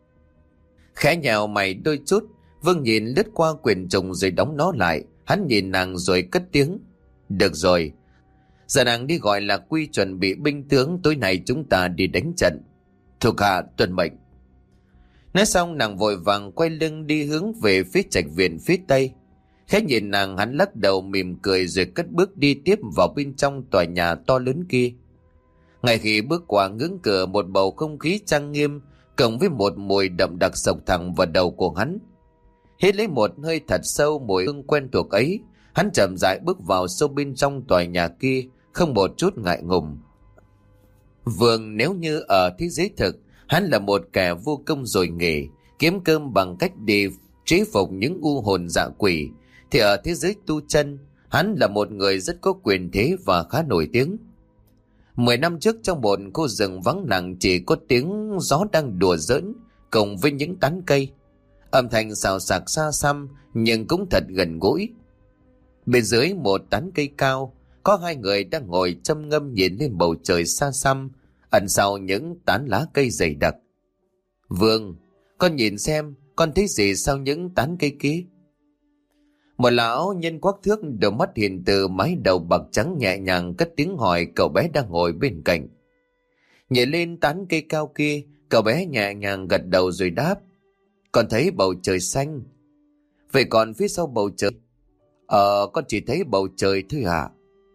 Khẽ nhào mày đôi chút, Vương nhìn lướt qua quyển trục rồi đóng nó lại. Hắn nhìn nàng rồi cất tiếng. Được rồi, giờ nàng đi gọi là Quy chuẩn bị binh tướng, tối nay chúng ta đi đánh trận. Thuộc hạ tuân mệnh. Nói xong nàng vội vàng quay lưng đi hướng về phía trạch viện phía tây. Khẽ nhìn nàng, hắn lắc đầu mỉm cười rồi cất bước đi tiếp vào bên trong tòa nhà to lớn kia. Ngay khi bước qua ngưỡng cửa, một bầu không khí trang nghiêm cộng với một mùi đậm đặc sộc thẳng vào đầu của hắn. Hít lấy một hơi thật sâu mùi hương quen thuộc ấy, hắn chậm rãi bước vào sâu bên trong tòa nhà kia, không một chút ngại ngùng. Vương nếu như ở thế giới thực, hắn là một kẻ vô công rồi nghề, kiếm cơm bằng cách đi chế phục những u hồn dạ quỷ, thì ở thế giới tu chân, hắn là một người rất có quyền thế và khá nổi tiếng. Mười năm trước, trong một khu rừng vắng lặng, chỉ có tiếng gió đang đùa giỡn cùng với những tán cây. Âm thanh xào xạc xa xăm nhưng cũng thật gần gũi. Bên dưới một tán cây cao, có hai người đang ngồi châm ngâm nhìn lên bầu trời xa xăm, ẩn sau những tán lá cây dày đặc. Vương, con nhìn xem, con thấy gì sau những tán cây kia? Một lão nhân quắc thước, đôi mắt hiền từ, mái đầu bạc trắng nhẹ nhàng cất tiếng hỏi cậu bé đang ngồi bên cạnh. Nhảy lên tán cây cao kia, cậu bé nhẹ nhàng gật đầu rồi đáp. Con thấy bầu trời xanh. Vậy còn phía sau bầu trời? Ờ, con chỉ thấy bầu trời thôi ạ.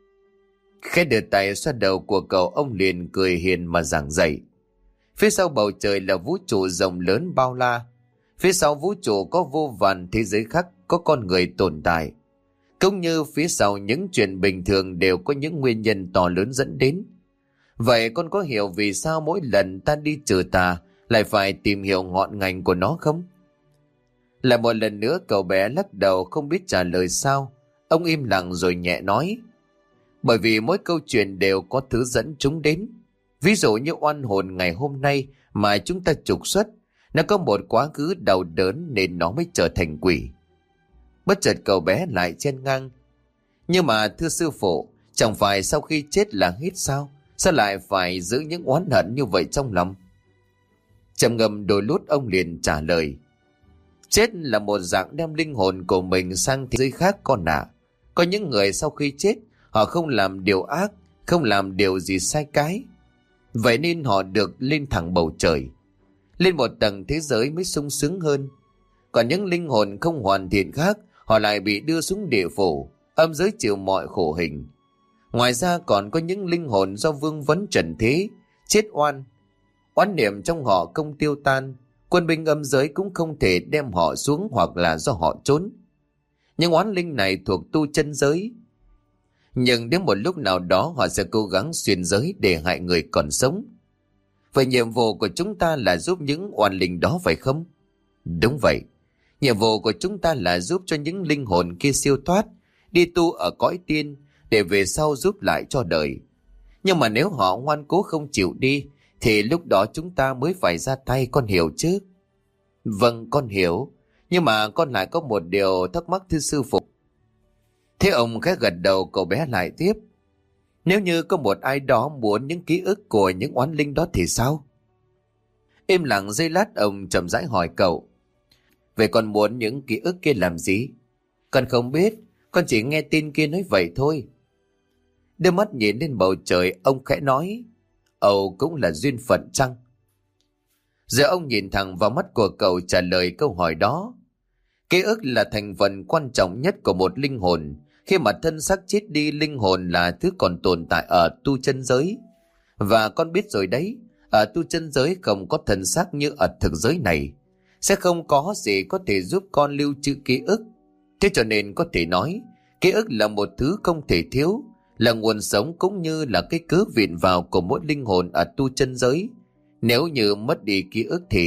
Khẽ đưa tay xoa đầu của cậu, ông liền cười hiền mà giảng dạy. Phía sau bầu trời là vũ trụ rộng lớn bao la. Phía sau vũ trụ có vô vàn thế giới khác, có con người tồn tại. Cũng như phía sau những chuyện bình thường đều có những nguyên nhân to lớn dẫn đến. Vậy con có hiểu vì sao mỗi lần ta đi trừ tà lại phải tìm hiểu ngọn ngành của nó không? Lại một lần nữa cậu bé lắc đầu không biết trả lời sao. Ông im lặng rồi nhẹ nói. Bởi vì mỗi câu chuyện đều có thứ dẫn chúng đến. Ví dụ như oan hồn ngày hôm nay mà chúng ta trục xuất, nó có một quá khứ đau đớn nên nó mới trở thành quỷ. Bất chợt cậu bé lại chen ngang. Nhưng mà thưa sư phụ, chẳng phải sau khi chết là hết sao? Sao lại phải giữ những oán hận như vậy trong lòng? Trầm ngâm đôi lút ông liền trả lời. Chết là một dạng đem linh hồn của mình sang thế giới khác con ạ. À. Có những người sau khi chết, họ không làm điều ác, không làm điều gì sai cái. Vậy nên họ được lên thẳng bầu trời. Lên một tầng thế giới mới sung sướng hơn. Còn những linh hồn không hoàn thiện khác, họ lại bị đưa xuống địa phủ, âm giới chịu mọi khổ hình. Ngoài ra còn có những linh hồn do vương vấn trần thế, chết oan. Oán niệm trong họ không tiêu tan, quân binh âm giới cũng không thể đem họ xuống hoặc là do họ trốn. Những oán linh này thuộc tu chân giới. Nhưng đến một lúc nào đó họ sẽ cố gắng xuyên giới để hại người còn sống. Vậy nhiệm vụ của chúng ta là giúp những oan linh đó phải không? Đúng vậy. Nhiệm vụ của chúng ta là giúp cho những linh hồn kia siêu thoát, đi tu ở cõi tiên, để về sau giúp lại cho đời. Nhưng mà nếu họ ngoan cố không chịu đi, thì lúc đó chúng ta mới phải ra tay, con hiểu chứ? Vâng, con hiểu. Nhưng mà con lại có một điều thắc mắc thưa sư phụ. Thế ông khẽ gật đầu, cậu bé lại tiếp. Nếu như có một ai đó muốn những ký ức của những oán linh đó thì sao? Im lặng giây lát ông chậm rãi hỏi cậu. Vậy con muốn những ký ức kia làm gì? Con không biết, con chỉ nghe tin kia nói vậy thôi. Đưa mắt nhìn lên bầu trời, ông khẽ nói. Ồ, cũng là duyên phận chăng? Giờ ông nhìn thẳng vào mắt của cậu trả lời câu hỏi đó. Ký ức là thành phần quan trọng nhất của một linh hồn. Khi mà thân xác chết đi, linh hồn là thứ còn tồn tại ở tu chân giới. Và con biết rồi đấy, ở tu chân giới không có thân xác như ở thực giới này. Sẽ không có gì có thể giúp con lưu trữ ký ức. Thế cho nên có thể nói, ký ức là một thứ không thể thiếu, là nguồn sống cũng như là cái cớ viện vào của mỗi linh hồn ở tu chân giới. Nếu như mất đi ký ức thì...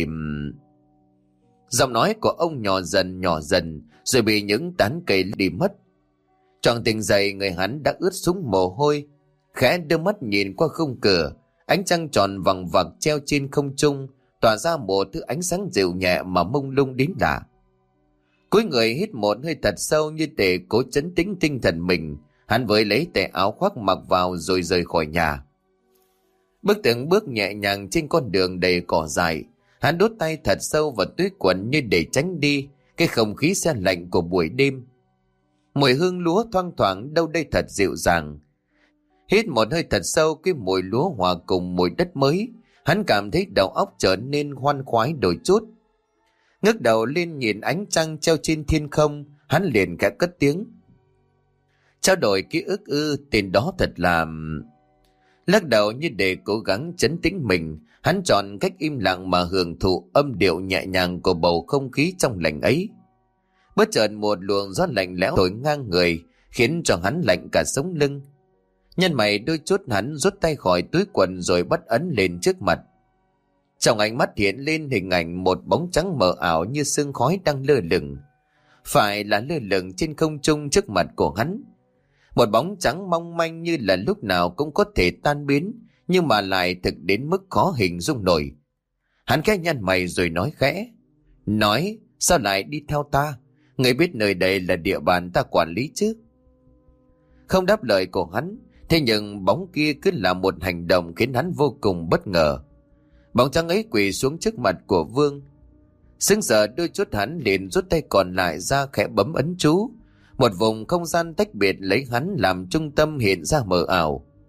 Giọng nói của ông nhỏ dần nhỏ dần, rồi bị những tán cây đi mất. Trọn tình dậy người hắn đã ướt sũng mồ hôi, khẽ đưa mắt nhìn qua khung cửa. Ánh trăng tròn vằng vặc treo trên không trung, tỏa ra một thứ ánh sáng dịu nhẹ mà mông lung đến lạ. Cúi người hít một hơi thật sâu như để cố trấn tĩnh tinh thần mình. Hắn với lấy tệ áo khoác mặc vào rồi rời khỏi nhà. Bước từng bước nhẹ nhàng trên con đường đầy cỏ dại, hắn đút tay thật sâu vào túi quần như để tránh đi cái không khí se lạnh của buổi đêm. Mùi hương lúa thoang thoảng đâu đây thật dịu dàng. Hít một hơi thật sâu, cái mùi lúa hòa cùng mùi đất mới, hắn cảm thấy đầu óc trở nên hoan khoái đôi chút. Ngước đầu lên nhìn ánh trăng treo trên thiên không, hắn liền khẽ cất tiếng. Trao đổi ký ức ư? Tên đó thật là... Lắc đầu như để cố gắng trấn tĩnh mình, hắn chọn cách im lặng mà hưởng thụ âm điệu nhẹ nhàng của bầu không khí trong lành ấy. Bất chợt một luồng gió lạnh lẽo thổi ngang người, khiến cho hắn lạnh cả sống lưng. Nhân mày đôi chút, hắn rút tay khỏi túi quần rồi bắt ấn lên trước mặt. Trong ánh mắt hiện lên hình ảnh một bóng trắng mờ ảo như sương khói đang lơ lửng. Phải là lơ lửng trên không trung trước mặt của hắn. Một bóng trắng mong manh như là lúc nào cũng có thể tan biến, nhưng mà lại thực đến mức khó hình dung nổi. Hắn khẽ nhăn mày rồi nói khẽ. Nói, sao lại đi theo ta? Người biết nơi đây là địa bàn ta quản lý chứ? Không đáp lời của hắn, thế nhưng bóng kia cứ là một hành động khiến hắn vô cùng bất ngờ. Bóng trắng ấy quỳ xuống trước mặt của Vương. Sững sờ đôi chút, hắn liền rút tay còn lại ra khẽ bấm ấn chú. Một vùng không gian tách biệt lấy hắn làm trung tâm hiện ra mờ ảo.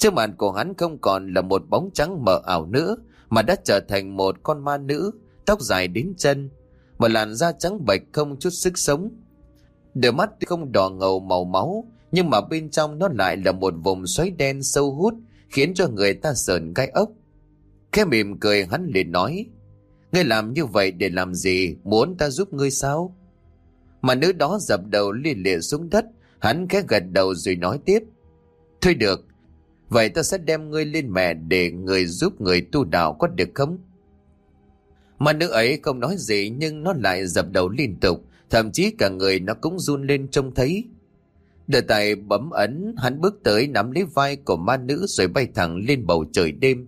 Trước mặt của hắn không còn là một bóng trắng mờ ảo nữa, mà đã trở thành một con ma nữ, tóc dài đến chân, một làn da trắng bệch không chút sức sống. Đôi mắt không đỏ ngầu màu máu, nhưng mà bên trong nó lại là một vùng xoáy đen sâu hút, khiến cho người ta sởn gai ốc. Khẽ mỉm cười, hắn liền nói: "Ngươi làm như vậy để làm gì? Muốn ta giúp ngươi sao?" Mà nữ đó dập đầu lia lịa xuống đất. Hắn khẽ gật đầu rồi nói tiếp: "Thôi được, vậy ta sẽ đem ngươi lên mẹ để người giúp người tu đạo, có được không?" Mà nữ ấy không nói gì, nhưng nó lại dập đầu liên tục, thậm chí cả người nó cũng run lên trông thấy. Đưa tay bấm ấn, hắn bước tới nắm lấy vai của ma nữ rồi bay thẳng lên bầu trời đêm.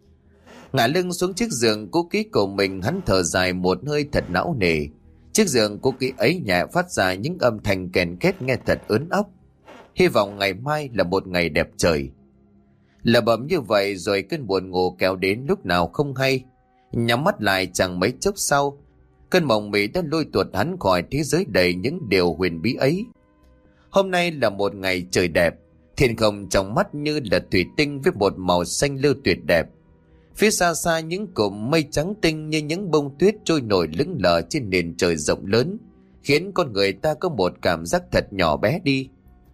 Ngả lưng xuống chiếc giường cũ kỹ của mình, hắn thở dài một hơi thật não nề. Chiếc giường cũ kỹ ấy nhẹ phát ra những âm thanh kèn két nghe thật ớn óc. Hy vọng ngày mai là một ngày đẹp trời. Lẩm bẩm như vậy rồi cơn buồn ngủ kéo đến lúc nào không hay. Nhắm mắt lại chẳng mấy chốc sau, cơn mộng mị đã lôi tuột hắn khỏi thế giới đầy những điều huyền bí ấy. Hôm nay là một ngày trời đẹp, thiên không trong mắt như là thủy tinh với một màu xanh lơ tuyệt đẹp. Phía xa xa những cụm mây trắng tinh như những bông tuyết trôi nổi lững lờ trên nền trời rộng lớn, khiến con người ta có một cảm giác thật nhỏ bé đi.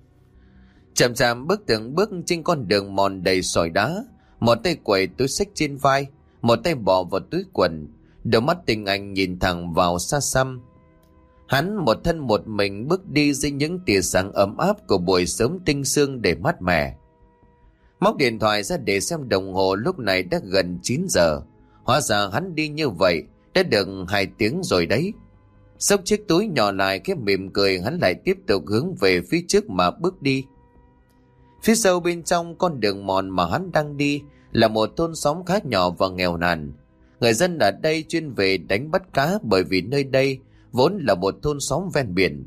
Chậm chậm bước từng bước trên con đường mòn đầy sỏi đá, một tay quẩy túi xách trên vai, một tay bỏ vào túi quần, đôi mắt tình anh nhìn thẳng vào xa xăm. Hắn một thân một mình bước đi dưới những tia sáng ấm áp của buổi sớm tinh sương để mát mẻ. Móc điện thoại ra để xem đồng hồ, lúc này đã gần chín giờ. Hóa ra hắn đi như vậy đã được hai tiếng rồi đấy. Xốc chiếc túi nhỏ lại, cái mỉm cười, hắn lại tiếp tục hướng về phía trước mà bước đi. Phía sau bên trong con đường mòn mà hắn đang đi là một thôn xóm khá nhỏ và nghèo nàn. Người dân ở đây chuyên về đánh bắt cá, bởi vì nơi đây vốn là một thôn xóm ven biển.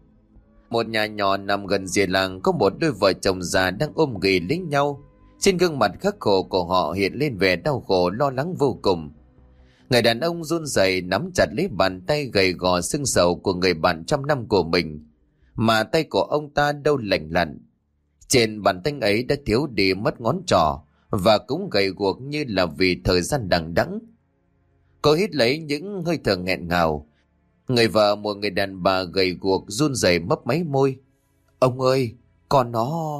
Một nhà nhỏ nằm gần rìa làng có một đôi vợ chồng già đang ôm ghì lấy nhau. Trên gương mặt khắc khổ của họ hiện lên vẻ đau khổ lo lắng vô cùng. Người đàn ông run rẩy nắm chặt lấy bàn tay gầy gò sưng sầu của người bạn trăm năm của mình, mà tay của ông ta đâu lành lặn. Trên bàn tay ấy đã thiếu đi mất ngón trỏ, và cũng gầy guộc như là vì thời gian đằng đẵng. Cô hít lấy những hơi thở nghẹn ngào. Người vợ, một người đàn bà gầy guộc, run rẩy mấp máy môi: "Ông ơi, con nó..."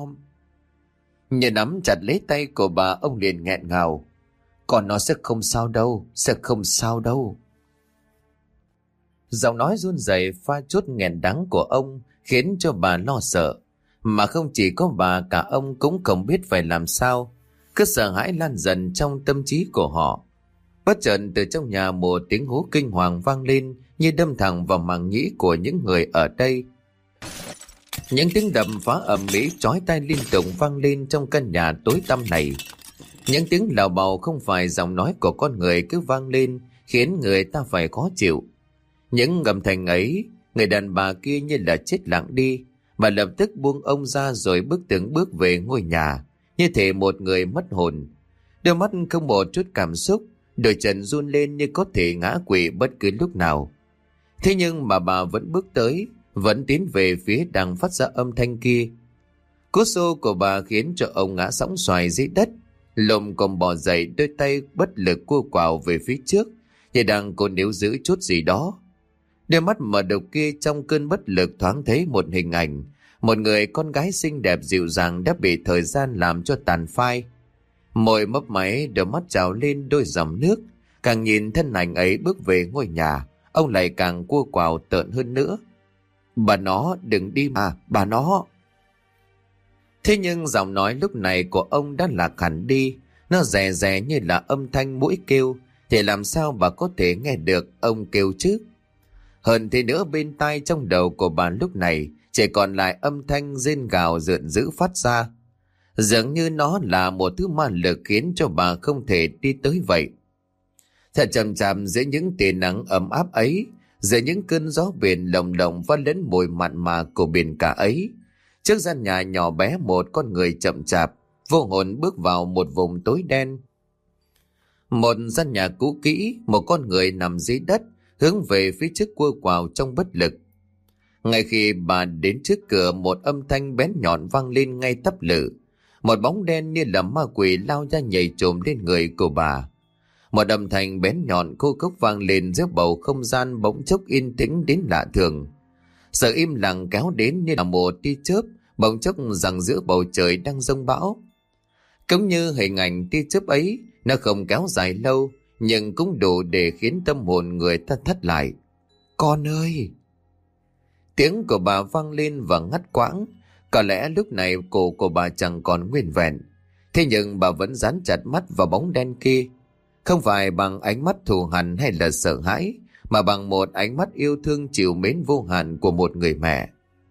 Nhờ nắm chặt lấy tay của bà, ông liền nghẹn ngào: "Con nó sẽ không sao đâu, sẽ không sao đâu." Giọng nói run rẩy pha chút nghẹn đắng của ông khiến cho bà lo sợ. Mà không chỉ có bà, cả ông cũng không biết phải làm sao. Cứ sợ hãi lan dần trong tâm trí của họ. Bất chợt từ trong nhà một tiếng hú kinh hoàng vang lên, như đâm thẳng vào màng nhĩ của những người ở đây. Những tiếng đập phá ầm ĩ chói tai liên tục vang lên trong căn nhà tối tăm này. Những tiếng lào bào không phải giọng nói của con người cứ vang lên, khiến người ta phải khó chịu. Những âm thanh ấy, người đàn bà kia như là chết lặng đi, và lập tức buông ông ra rồi bước từng bước về ngôi nhà, như thể một người mất hồn. Đôi mắt không một chút cảm xúc, đôi chân run lên như có thể ngã quỵ bất cứ lúc nào. Thế nhưng mà bà vẫn bước tới, vẫn tiến về phía đang phát ra âm thanh kia. Cú xô của bà khiến cho ông ngã sóng xoài dưới đất. Lồm cồm bò dậy, đôi tay bất lực cua quào về phía trước, như đang cố níu giữ chút gì đó. Đôi mắt mở độc kia trong cơn bất lực thoáng thấy một hình ảnh, một người con gái xinh đẹp dịu dàng đã bị thời gian làm cho tàn phai. Môi mấp máy, đôi mắt trào lên đôi dòng nước. Càng nhìn thân ảnh ấy bước về ngôi nhà, ông lại càng cua quào tợn hơn nữa. "Bà nó, đừng đi mà, bà nó..." Thế nhưng giọng nói lúc này của ông đã lạc hẳn đi. Nó rè rè như là âm thanh mũi kêu, thì làm sao bà có thể nghe được ông kêu chứ? Hơn thế nữa, bên tai trong đầu của bà lúc này chỉ còn lại âm thanh rên gào rợn dữ phát ra. Dường như nó là một thứ ma lực khiến cho bà không thể đi tới vậy. Thật chậm chạp giữa những tia nắng ấm áp ấy, giữa những cơn gió biển lồng lộng và lẫn mùi mặn mà của biển cả ấy, trước gian nhà nhỏ bé một con người chậm chạp vô hồn bước vào một vùng tối đen. Một gian nhà cũ kỹ, một con người nằm dưới đất hướng về phía trước cua quào trong bất lực. Ngay khi bà đến trước cửa, một âm thanh bén nhọn vang lên ngay tấp lự. Một bóng đen như là ma quỷ lao ra nhảy trồm lên người của bà. Một âm thanh bén nhọn khô khốc vang lên giữa bầu không gian bỗng chốc yên tĩnh đến lạ thường. Sự im lặng kéo đến như là một tia chớp bỗng chốc rằng giữa bầu trời đang giông bão. Cũng như hình ảnh tia chớp ấy, nó không kéo dài lâu nhưng cũng đủ để khiến tâm hồn người ta thất lại. Con ơi! Tiếng của bà vang lên và ngắt quãng. Có lẽ lúc này cổ của bà chẳng còn nguyên vẹn. Thế nhưng bà vẫn dán chặt mắt vào bóng đen kia. Không phải bằng ánh mắt thù hằn hay là sợ hãi, mà bằng một ánh mắt yêu thương trìu mến vô hạn của một người mẹ.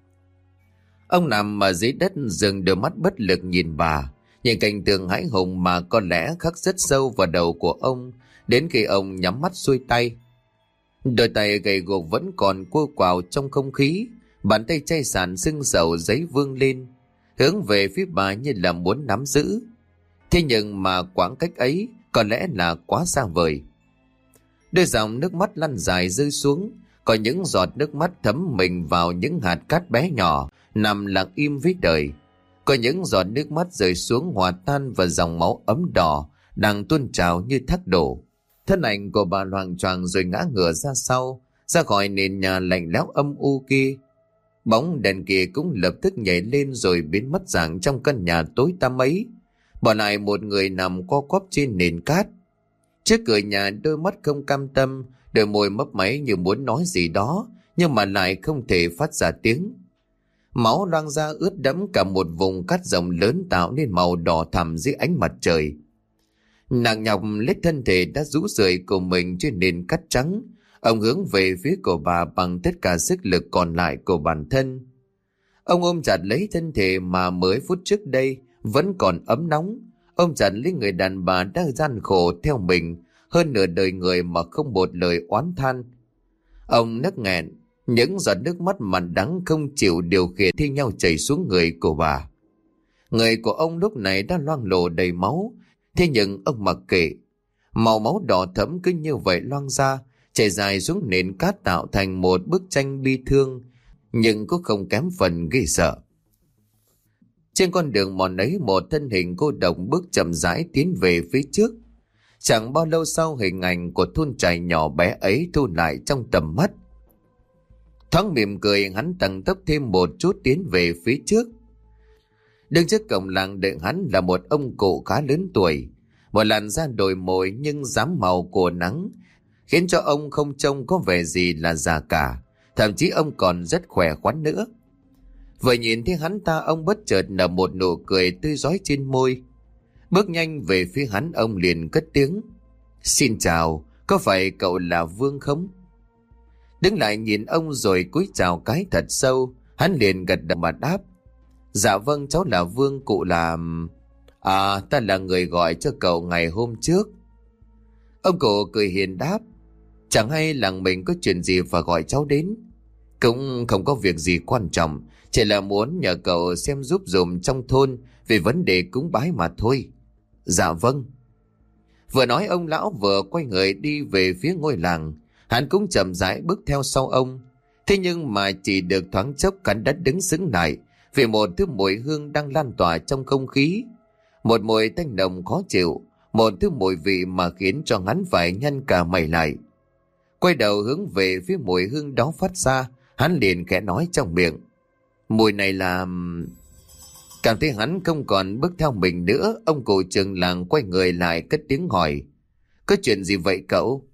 Ông nằm ở dưới đất dừng đôi mắt bất lực nhìn bà. Những cảnh tượng hãi hùng mà có lẽ khắc rất sâu vào đầu của ông đến khi ông nhắm mắt xuôi tay. Đôi tay gầy guộc vẫn còn cua quào trong không khí, bàn tay chai sàn sưng sầu giấy vương lên, hướng về phía bà như là muốn nắm giữ. Thế nhưng mà quãng cách ấy có lẽ là quá xa vời. Đôi dòng nước mắt lăn dài rơi xuống, có những giọt nước mắt thấm mình vào những hạt cát bé nhỏ nằm lặng im với đời. Có những giọt nước mắt rơi xuống hòa tan vào dòng máu ấm đỏ đang tuôn trào như thác đổ. Thân ảnh của bà loạng choạng rồi ngã ngửa ra sau, ra khỏi nền nhà lạnh lẽo âm u kia. Bóng đèn kia cũng lập tức nhảy lên rồi biến mất dạng trong căn nhà tối tăm ấy, bỏ lại một người nằm co quắp trên nền cát. Trước cửa nhà, đôi mắt không cam tâm, đôi môi mấp máy như muốn nói gì đó nhưng mà lại không thể phát ra tiếng. Máu loang ra ướt đẫm cả một vùng cát rộng lớn tạo nên màu đỏ thẳm dưới ánh mặt trời. Nặng nhọc lấy thân thể đã rũ rượi của mình trên nền cát trắng, ông hướng về phía của bà bằng tất cả sức lực còn lại của bản thân. Ông ôm chặt lấy thân thể mà mới phút trước đây vẫn còn ấm nóng, ôm chặt lấy người đàn bà đang gian khổ theo mình hơn nửa đời người mà không một lời oán than. Ông nấc nghẹn, những giọt nước mắt mặn đắng không chịu điều khiển thi nhau chảy xuống người của bà. Người của ông lúc này đã loang lổ đầy máu, thế nhưng ông mặc kệ. Màu máu đỏ thẫm cứ như vậy loang ra, chảy dài xuống nền cát tạo thành một bức tranh bi thương, nhưng cũng không kém phần ghê sợ. Trên con đường mòn ấy, một thân hình cô độc bước chậm rãi tiến về phía trước. Chẳng bao lâu sau, hình ảnh của thôn trại nhỏ bé ấy thu lại trong tầm mắt. Thoáng mỉm cười, hắn tăng tốc thêm một chút tiến về phía trước. Đứng trước cổng làng đợi hắn là một ông cụ khá lớn tuổi, một làn da đồi mồi nhưng rám màu của nắng, khiến cho ông không trông có vẻ gì là già cả, thậm chí ông còn rất khỏe khoắn nữa. Vừa nhìn thấy hắn ta, ông bất chợt nở một nụ cười tươi rói trên môi. Bước nhanh về phía hắn, ông liền cất tiếng: "Xin chào, có phải cậu là Vương không?" Đứng lại nhìn ông rồi cúi chào cái thật sâu, hắn liền gật đầu mà đáp: "Dạ vâng, cháu là Vương, cụ là... À, ta là người gọi cho cậu ngày hôm trước." Ông cụ cười hiền đáp: "Chẳng hay làng mình có chuyện gì và gọi cháu đến?" "Cũng không có việc gì quan trọng, chỉ là muốn nhờ cậu xem giúp dùm trong thôn về vấn đề cúng bái mà thôi." "Dạ vâng." Vừa nói ông lão vừa quay người đi về phía ngôi làng. Hắn cũng chậm rãi bước theo sau ông. Thế nhưng mà chỉ được thoáng chốc, hắn đất đứng sững lại vì một thứ mùi hương đang lan tỏa trong không khí. Một mùi tanh nồng khó chịu, một thứ mùi vị mà khiến cho hắn phải nhăn cả mày lại. Quay đầu hướng về phía mùi hương đó phát ra, hắn liền khẽ nói trong miệng: "Mùi này là..." Cảm thấy hắn không còn bước theo mình nữa, ông cụ trưởng làng quay người lại cất tiếng hỏi: "Có chuyện gì vậy cậu?"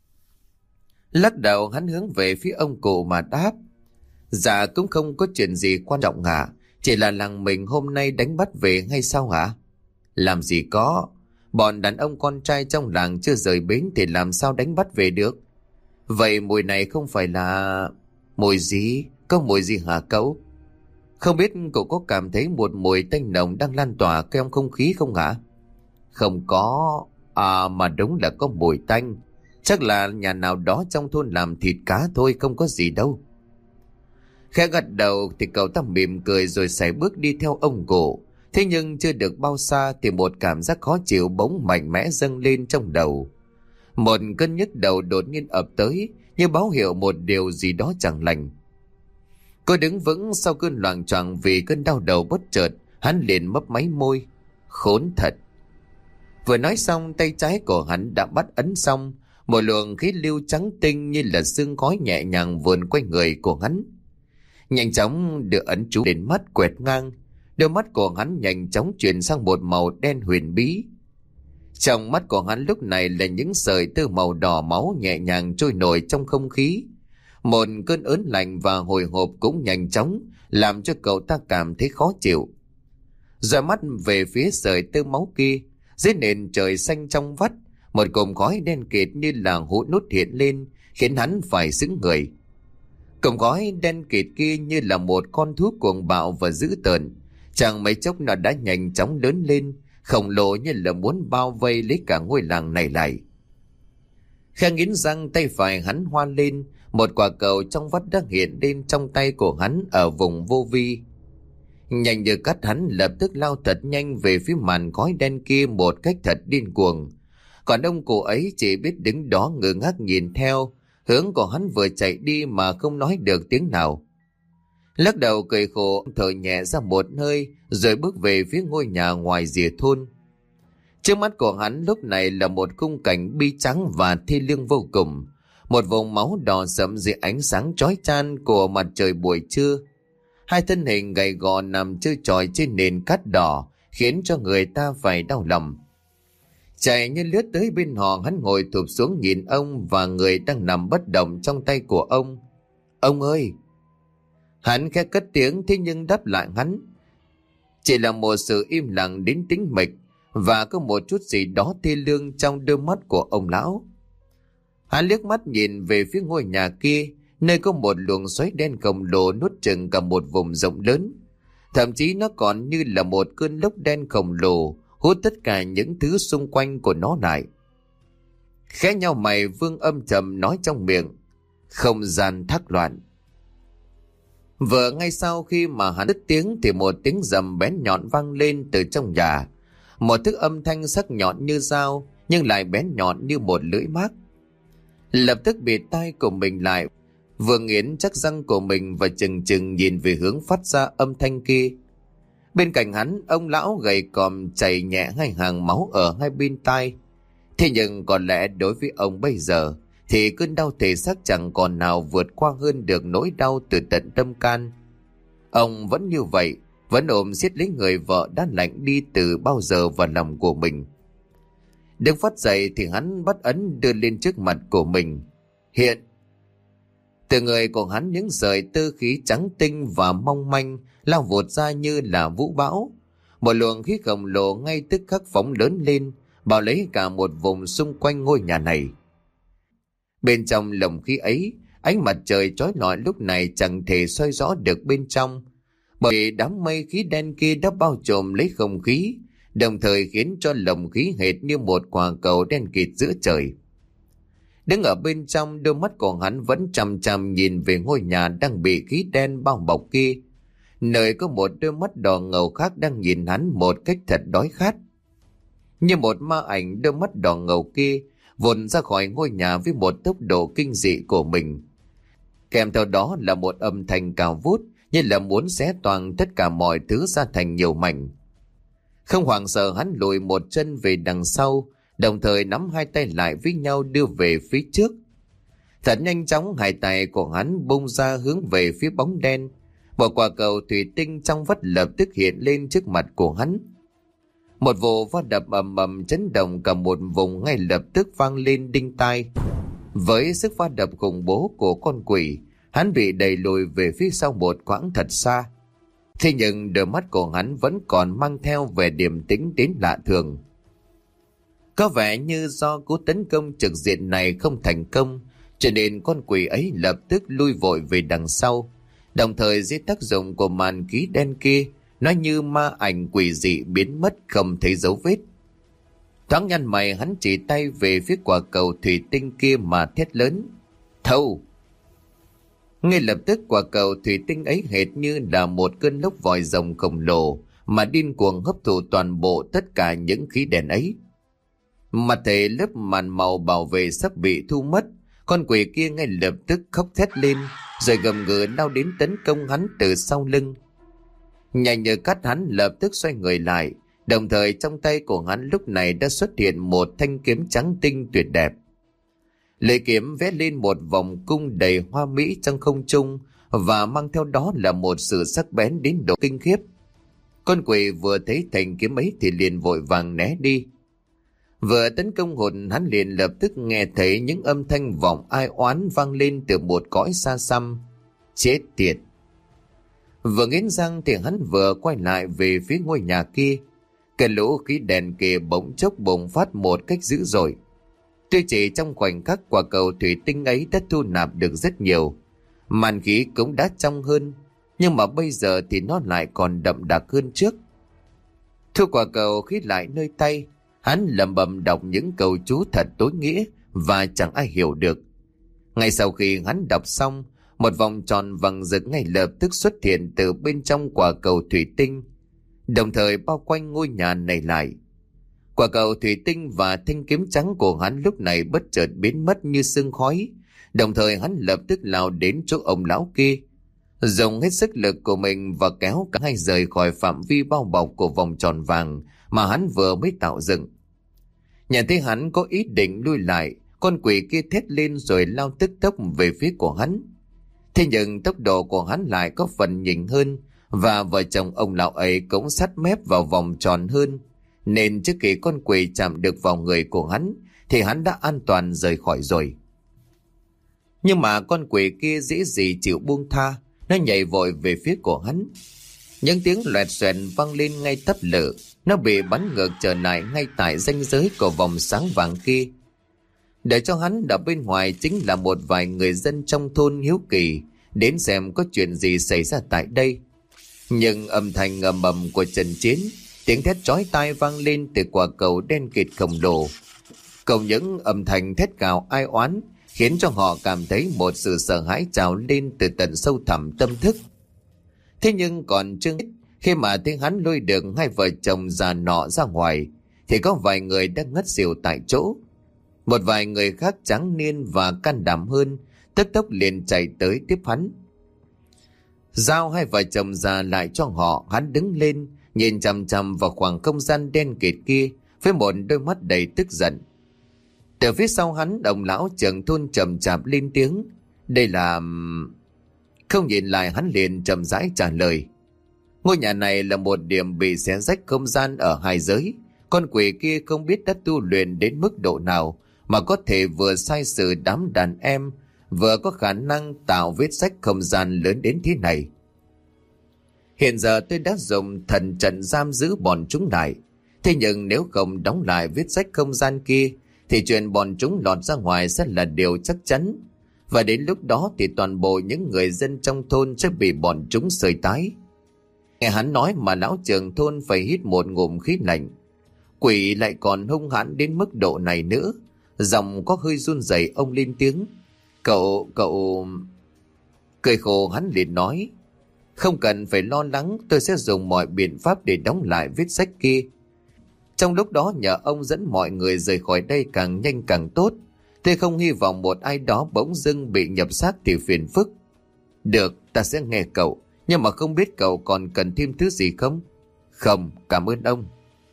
Lắc đầu, hắn hướng về phía ông cụ mà đáp: "Dạ cũng không có chuyện gì quan trọng hả? Chỉ là làng mình hôm nay đánh bắt về hay sao hả?" "Làm gì có, bọn đàn ông con trai trong làng chưa rời bến thì làm sao đánh bắt về được." "Vậy mùi này không phải là..." "Mùi gì? Có mùi gì hả cậu?" "Không biết cậu có cảm thấy một mùi tanh nồng đang lan tỏa trong không khí không hả?" "Không có. À mà đúng là có mùi tanh. Chắc là nhà nào đó trong thôn làm thịt cá thôi, không có gì đâu." Khẽ gật đầu thì cậu ta mỉm cười rồi sải bước đi theo ông cụ. Thế nhưng chưa được bao xa thì một cảm giác khó chịu bỗng mạnh mẽ dâng lên trong đầu. Một cơn nhức đầu đột nhiên ập tới, như báo hiệu một điều gì đó chẳng lành. Cô đứng vững sau cơn loạng choạng vì cơn đau đầu bất chợt, hắn liền mấp máy môi: Khốn thật. Vừa nói xong, tay trái của hắn đã bắt ấn xong, một luồng khí lưu trắng tinh như là sương khói nhẹ nhàng vườn quanh người của hắn. Nhanh chóng đưa ấn chú đến mắt quẹt ngang, đôi mắt của hắn nhanh chóng chuyển sang một màu đen huyền bí. Trong mắt của hắn lúc này là những sợi tơ màu đỏ máu nhẹ nhàng trôi nổi trong không khí. Một cơn ớn lạnh và hồi hộp cũng nhanh chóng làm cho cậu ta cảm thấy khó chịu. Dõi mắt về phía sợi tơ máu kia, dưới nền trời xanh trong vắt, một cụm khói đen kịt như là hũ nút hiện lên, khiến hắn phải sững người. Cụm khói đen kịt kia như là một con thú cuồng bạo và dữ tợn, chẳng mấy chốc nó đã nhanh chóng lớn lên, khổng lồ như là muốn bao vây lấy cả ngôi làng này lại. Khẽ nghiến răng, tay phải hắn hoa lên, một quả cầu trong vắt đã hiện lên trong tay của hắn ở vùng vô vi. Nhanh như cắt, hắn lập tức lao thật nhanh về phía màn khói đen kia một cách thật điên cuồng. Còn ông cụ ấy chỉ biết đứng đó ngơ ngác nhìn theo hướng của hắn vừa chạy đi mà không nói được tiếng nào. Lắc đầu cười khổ, thở nhẹ ra một hơi rồi bước về phía ngôi nhà ngoài rìa thôn. Trước mắt của hắn lúc này là một khung cảnh bi trắng và thê lương vô cùng. Một vùng máu đỏ sẫm dưới ánh sáng chói chang của mặt trời buổi trưa. Hai thân hình gầy gò nằm chơi trọi trên nền cát đỏ khiến cho người ta phải đau lòng. Chạy như lướt tới bên họ, hắn ngồi thụp xuống nhìn ông và người đang nằm bất động trong tay của ông. Ông ơi! Hắn khẽ cất tiếng, thế nhưng đáp lại hắn chỉ là một sự im lặng đến tĩnh mịch, và có một chút gì đó thê lương trong đôi mắt của ông lão. Hắn liếc mắt nhìn về phía ngôi nhà kia, nơi có một luồng xoáy đen khổng lồ nuốt chửng cả một vùng rộng lớn. Thậm chí nó còn như là một cơn lốc đen khổng lồ hút tất cả những thứ xung quanh của nó lại. Khẽ nhau mày, Vương âm trầm nói trong miệng: không gian thác loạn. Vừa ngay sau khi mà hắn đứt tiếng thì một tiếng rầm bén nhọn vang lên từ trong nhà. Một thứ âm thanh sắc nhọn như dao nhưng lại bén nhọn như một lưỡi mác. Lập tức bịt tai của mình lại, vừa nghiến chắc răng của mình và chừng chừng nhìn về hướng phát ra âm thanh kia. Bên cạnh hắn, ông lão gầy còm chảy nhẹ hai hàng máu ở hai bên tai. Thế nhưng có lẽ đối với ông bây giờ thì cơn đau thể xác chẳng còn nào vượt qua hơn được nỗi đau từ tận tâm can. Ông vẫn như vậy, vẫn ôm siết lấy người vợ đã lạnh đi từ bao giờ vào lòng của mình. Đứng phát dậy thì hắn bắt ấn đưa lên trước mặt của mình. Hiện từ người của hắn những sợi tơ khí trắng tinh và mong manh lao vụt ra như là vũ bão. Một luồng khí khổng lồ ngay tức khắc phóng lớn lên, bao lấy cả một vùng xung quanh ngôi nhà này. Bên trong lồng khí ấy, ánh mặt trời chói lọi lúc này chẳng thể soi rõ được bên trong, bởi đám mây khí đen kia đã bao trùm lấy không khí, đồng thời khiến cho lồng khí hệt như một quả cầu đen kịt giữa trời. Đứng ở bên trong, đôi mắt của hắn vẫn chằm chằm nhìn về ngôi nhà đang bị khí đen bao bọc kia, nơi có một đôi mắt đỏ ngầu khác đang nhìn hắn một cách thật đói khát. Như một ma ảnh, đôi mắt đỏ ngầu kia vụt ra khỏi ngôi nhà với một tốc độ kinh dị của mình. Kèm theo đó là một âm thanh cao vút như là muốn xé toang tất cả mọi thứ ra thành nhiều mảnh. Không hoảng sợ, hắn lùi một chân về đằng sau, đồng thời nắm hai tay lại với nhau đưa về phía trước. Thật nhanh chóng, hai tay của hắn bung ra hướng về phía bóng đen. Một quả cầu thủy tinh trong vắt lập tức hiện lên trước mặt của hắn. Một vụ va đập ầm ầm chấn động cả một vùng ngay lập tức vang lên đinh tai. Với sức va đập khủng bố của con quỷ, hắn bị đẩy lùi về phía sau một quãng thật xa. Thế nhưng đôi mắt của hắn vẫn còn mang theo vẻ điềm tĩnh đến lạ thường. Có vẻ như do cú tấn công trực diện này không thành công, cho nên con quỷ ấy lập tức lui vội về đằng sau. Đồng thời dưới tác dụng của màn khí đen kia, nó như ma ảnh quỷ dị biến mất không thấy dấu vết. Thoáng nhăn mày, hắn chỉ tay về phía quả cầu thủy tinh kia mà thét lớn: Thâu! Ngay lập tức quả cầu thủy tinh ấy hệt như là một cơn lốc vòi rồng khổng lồ mà điên cuồng hấp thụ toàn bộ tất cả những khí đèn ấy. Mặt thể lớp màn màu bảo vệ sắp bị thu mất, con quỷ kia ngay lập tức khóc thét lên rồi gầm gừ lao đến tấn công hắn từ sau lưng. Nhanh như cắt, hắn lập tức xoay người lại, Đồng thời trong tay của hắn lúc này đã xuất hiện một thanh kiếm trắng tinh tuyệt đẹp. Lưỡi kiếm vẽ lên một vòng cung đầy hoa mỹ trong không trung, và mang theo đó là một sự sắc bén đến độ kinh khiếp. Con quỷ vừa thấy thanh kiếm ấy thì liền vội vàng né đi. Vừa tấn công hồn, hắn liền lập tức nghe thấy những âm thanh vọng ai oán vang lên từ một cõi xa xăm. Chết tiệt! Vừa nghiến răng thì hắn vừa quay lại về phía ngôi nhà kia. Cái lũ khí đèn kia bỗng chốc bùng phát một cách dữ dội. Tuy chỉ trong khoảnh khắc quả cầu thủy tinh ấy đã thu nạp được rất nhiều, màn khí cũng đã trong hơn, nhưng mà bây giờ thì nó lại còn đậm đặc hơn trước. Thu quả cầu khí lại nơi tay, hắn lẩm bẩm đọc những câu chú thật tối nghĩa và chẳng ai hiểu được. Ngay sau khi hắn đọc xong, một vòng tròn vàng rực ngay lập tức xuất hiện từ bên trong quả cầu thủy tinh, đồng thời bao quanh ngôi nhà này lại. Quả cầu thủy tinh và thanh kiếm trắng của hắn lúc này bất chợt biến mất như sương khói, đồng thời hắn lập tức lao đến chỗ ông lão kia, dùng hết sức lực của mình và kéo cả hai rời khỏi phạm vi bao bọc của vòng tròn vàng mà hắn vừa mới tạo dựng. Nhận thấy hắn có ý định lui lại, con quỷ kia thét lên rồi lao tức tốc về phía của hắn. Thế nhưng tốc độ của hắn lại có phần nhỉnh hơn, và vợ chồng ông lão ấy cũng sát mép vào vòng tròn hơn, nên trước khi con quỷ chạm được vào người của hắn thì hắn đã an toàn rời khỏi rồi. Nhưng mà con quỷ kia dễ gì chịu buông tha, nó nhảy vội về phía của hắn. Những tiếng loẹt xoẹt vang lên ngay tấp lự, nó bị bắn ngược trở lại ngay tại ranh giới của vòng sáng vàng kia. Để cho hắn ở bên ngoài chính là một vài người dân trong thôn hiếu kỳ đến xem có chuyện gì xảy ra tại đây. Nhưng âm thanh ầm ầm của trận chiến, tiếng thét chói tai vang lên từ quả cầu đen kịt khổng lồ. Cùng những âm thanh thét gào ai oán khiến cho họ cảm thấy một sự sợ hãi trào lên từ tận sâu thẳm tâm thức. Thế nhưng còn chưa hết, khi mà tiếng hắn lôi được hai vợ chồng già nọ ra ngoài thì có vài người đã ngất xỉu tại chỗ. Một vài người khác tráng niên và can đảm hơn tức tốc liền chạy tới tiếp hắn. Giao hai vợ chồng già lại cho họ, hắn đứng lên nhìn chằm chằm vào khoảng không gian đen kịt kia với một đôi mắt đầy tức giận. Từ phía sau hắn, ông lão trưởng thôn chậm chạp lên tiếng. Đây là... Không nhìn lại, hắn liền chậm rãi trả lời. Ngôi nhà này là một điểm bị xé rách không gian ở hai giới. Con quỷ kia không biết đã tu luyện đến mức độ nào mà có thể vừa sai sự đám đàn em, vừa có khả năng tạo vết rách không gian lớn đến thế này. Hiện giờ tôi đã dùng thần trận giam giữ bọn chúng lại. Thế nhưng nếu không đóng lại vết rách không gian kia thì chuyện bọn chúng lọt ra ngoài sẽ là điều chắc chắn. Và đến lúc đó thì toàn bộ những người dân trong thôn sẽ bị bọn chúng sơi tái. Nghe hắn nói mà lão trưởng thôn phải hít một ngụm khí lạnh. Quỷ lại còn hung hãn đến mức độ này nữa. Giọng có hơi run rẩy, ông lên tiếng. Cậu, cậu... Cười khổ hắn liền nói. Không cần phải lo lắng, tôi sẽ dùng mọi biện pháp để đóng lại vết rách kia. Trong lúc đó nhờ ông dẫn mọi người rời khỏi đây càng nhanh càng tốt. Tôi không hy vọng một ai đó bỗng dưng bị nhập xác thì phiền phức. Được, ta sẽ nghe cậu. Nhưng mà không biết cậu còn cần thêm thứ gì không? Không, cảm ơn ông.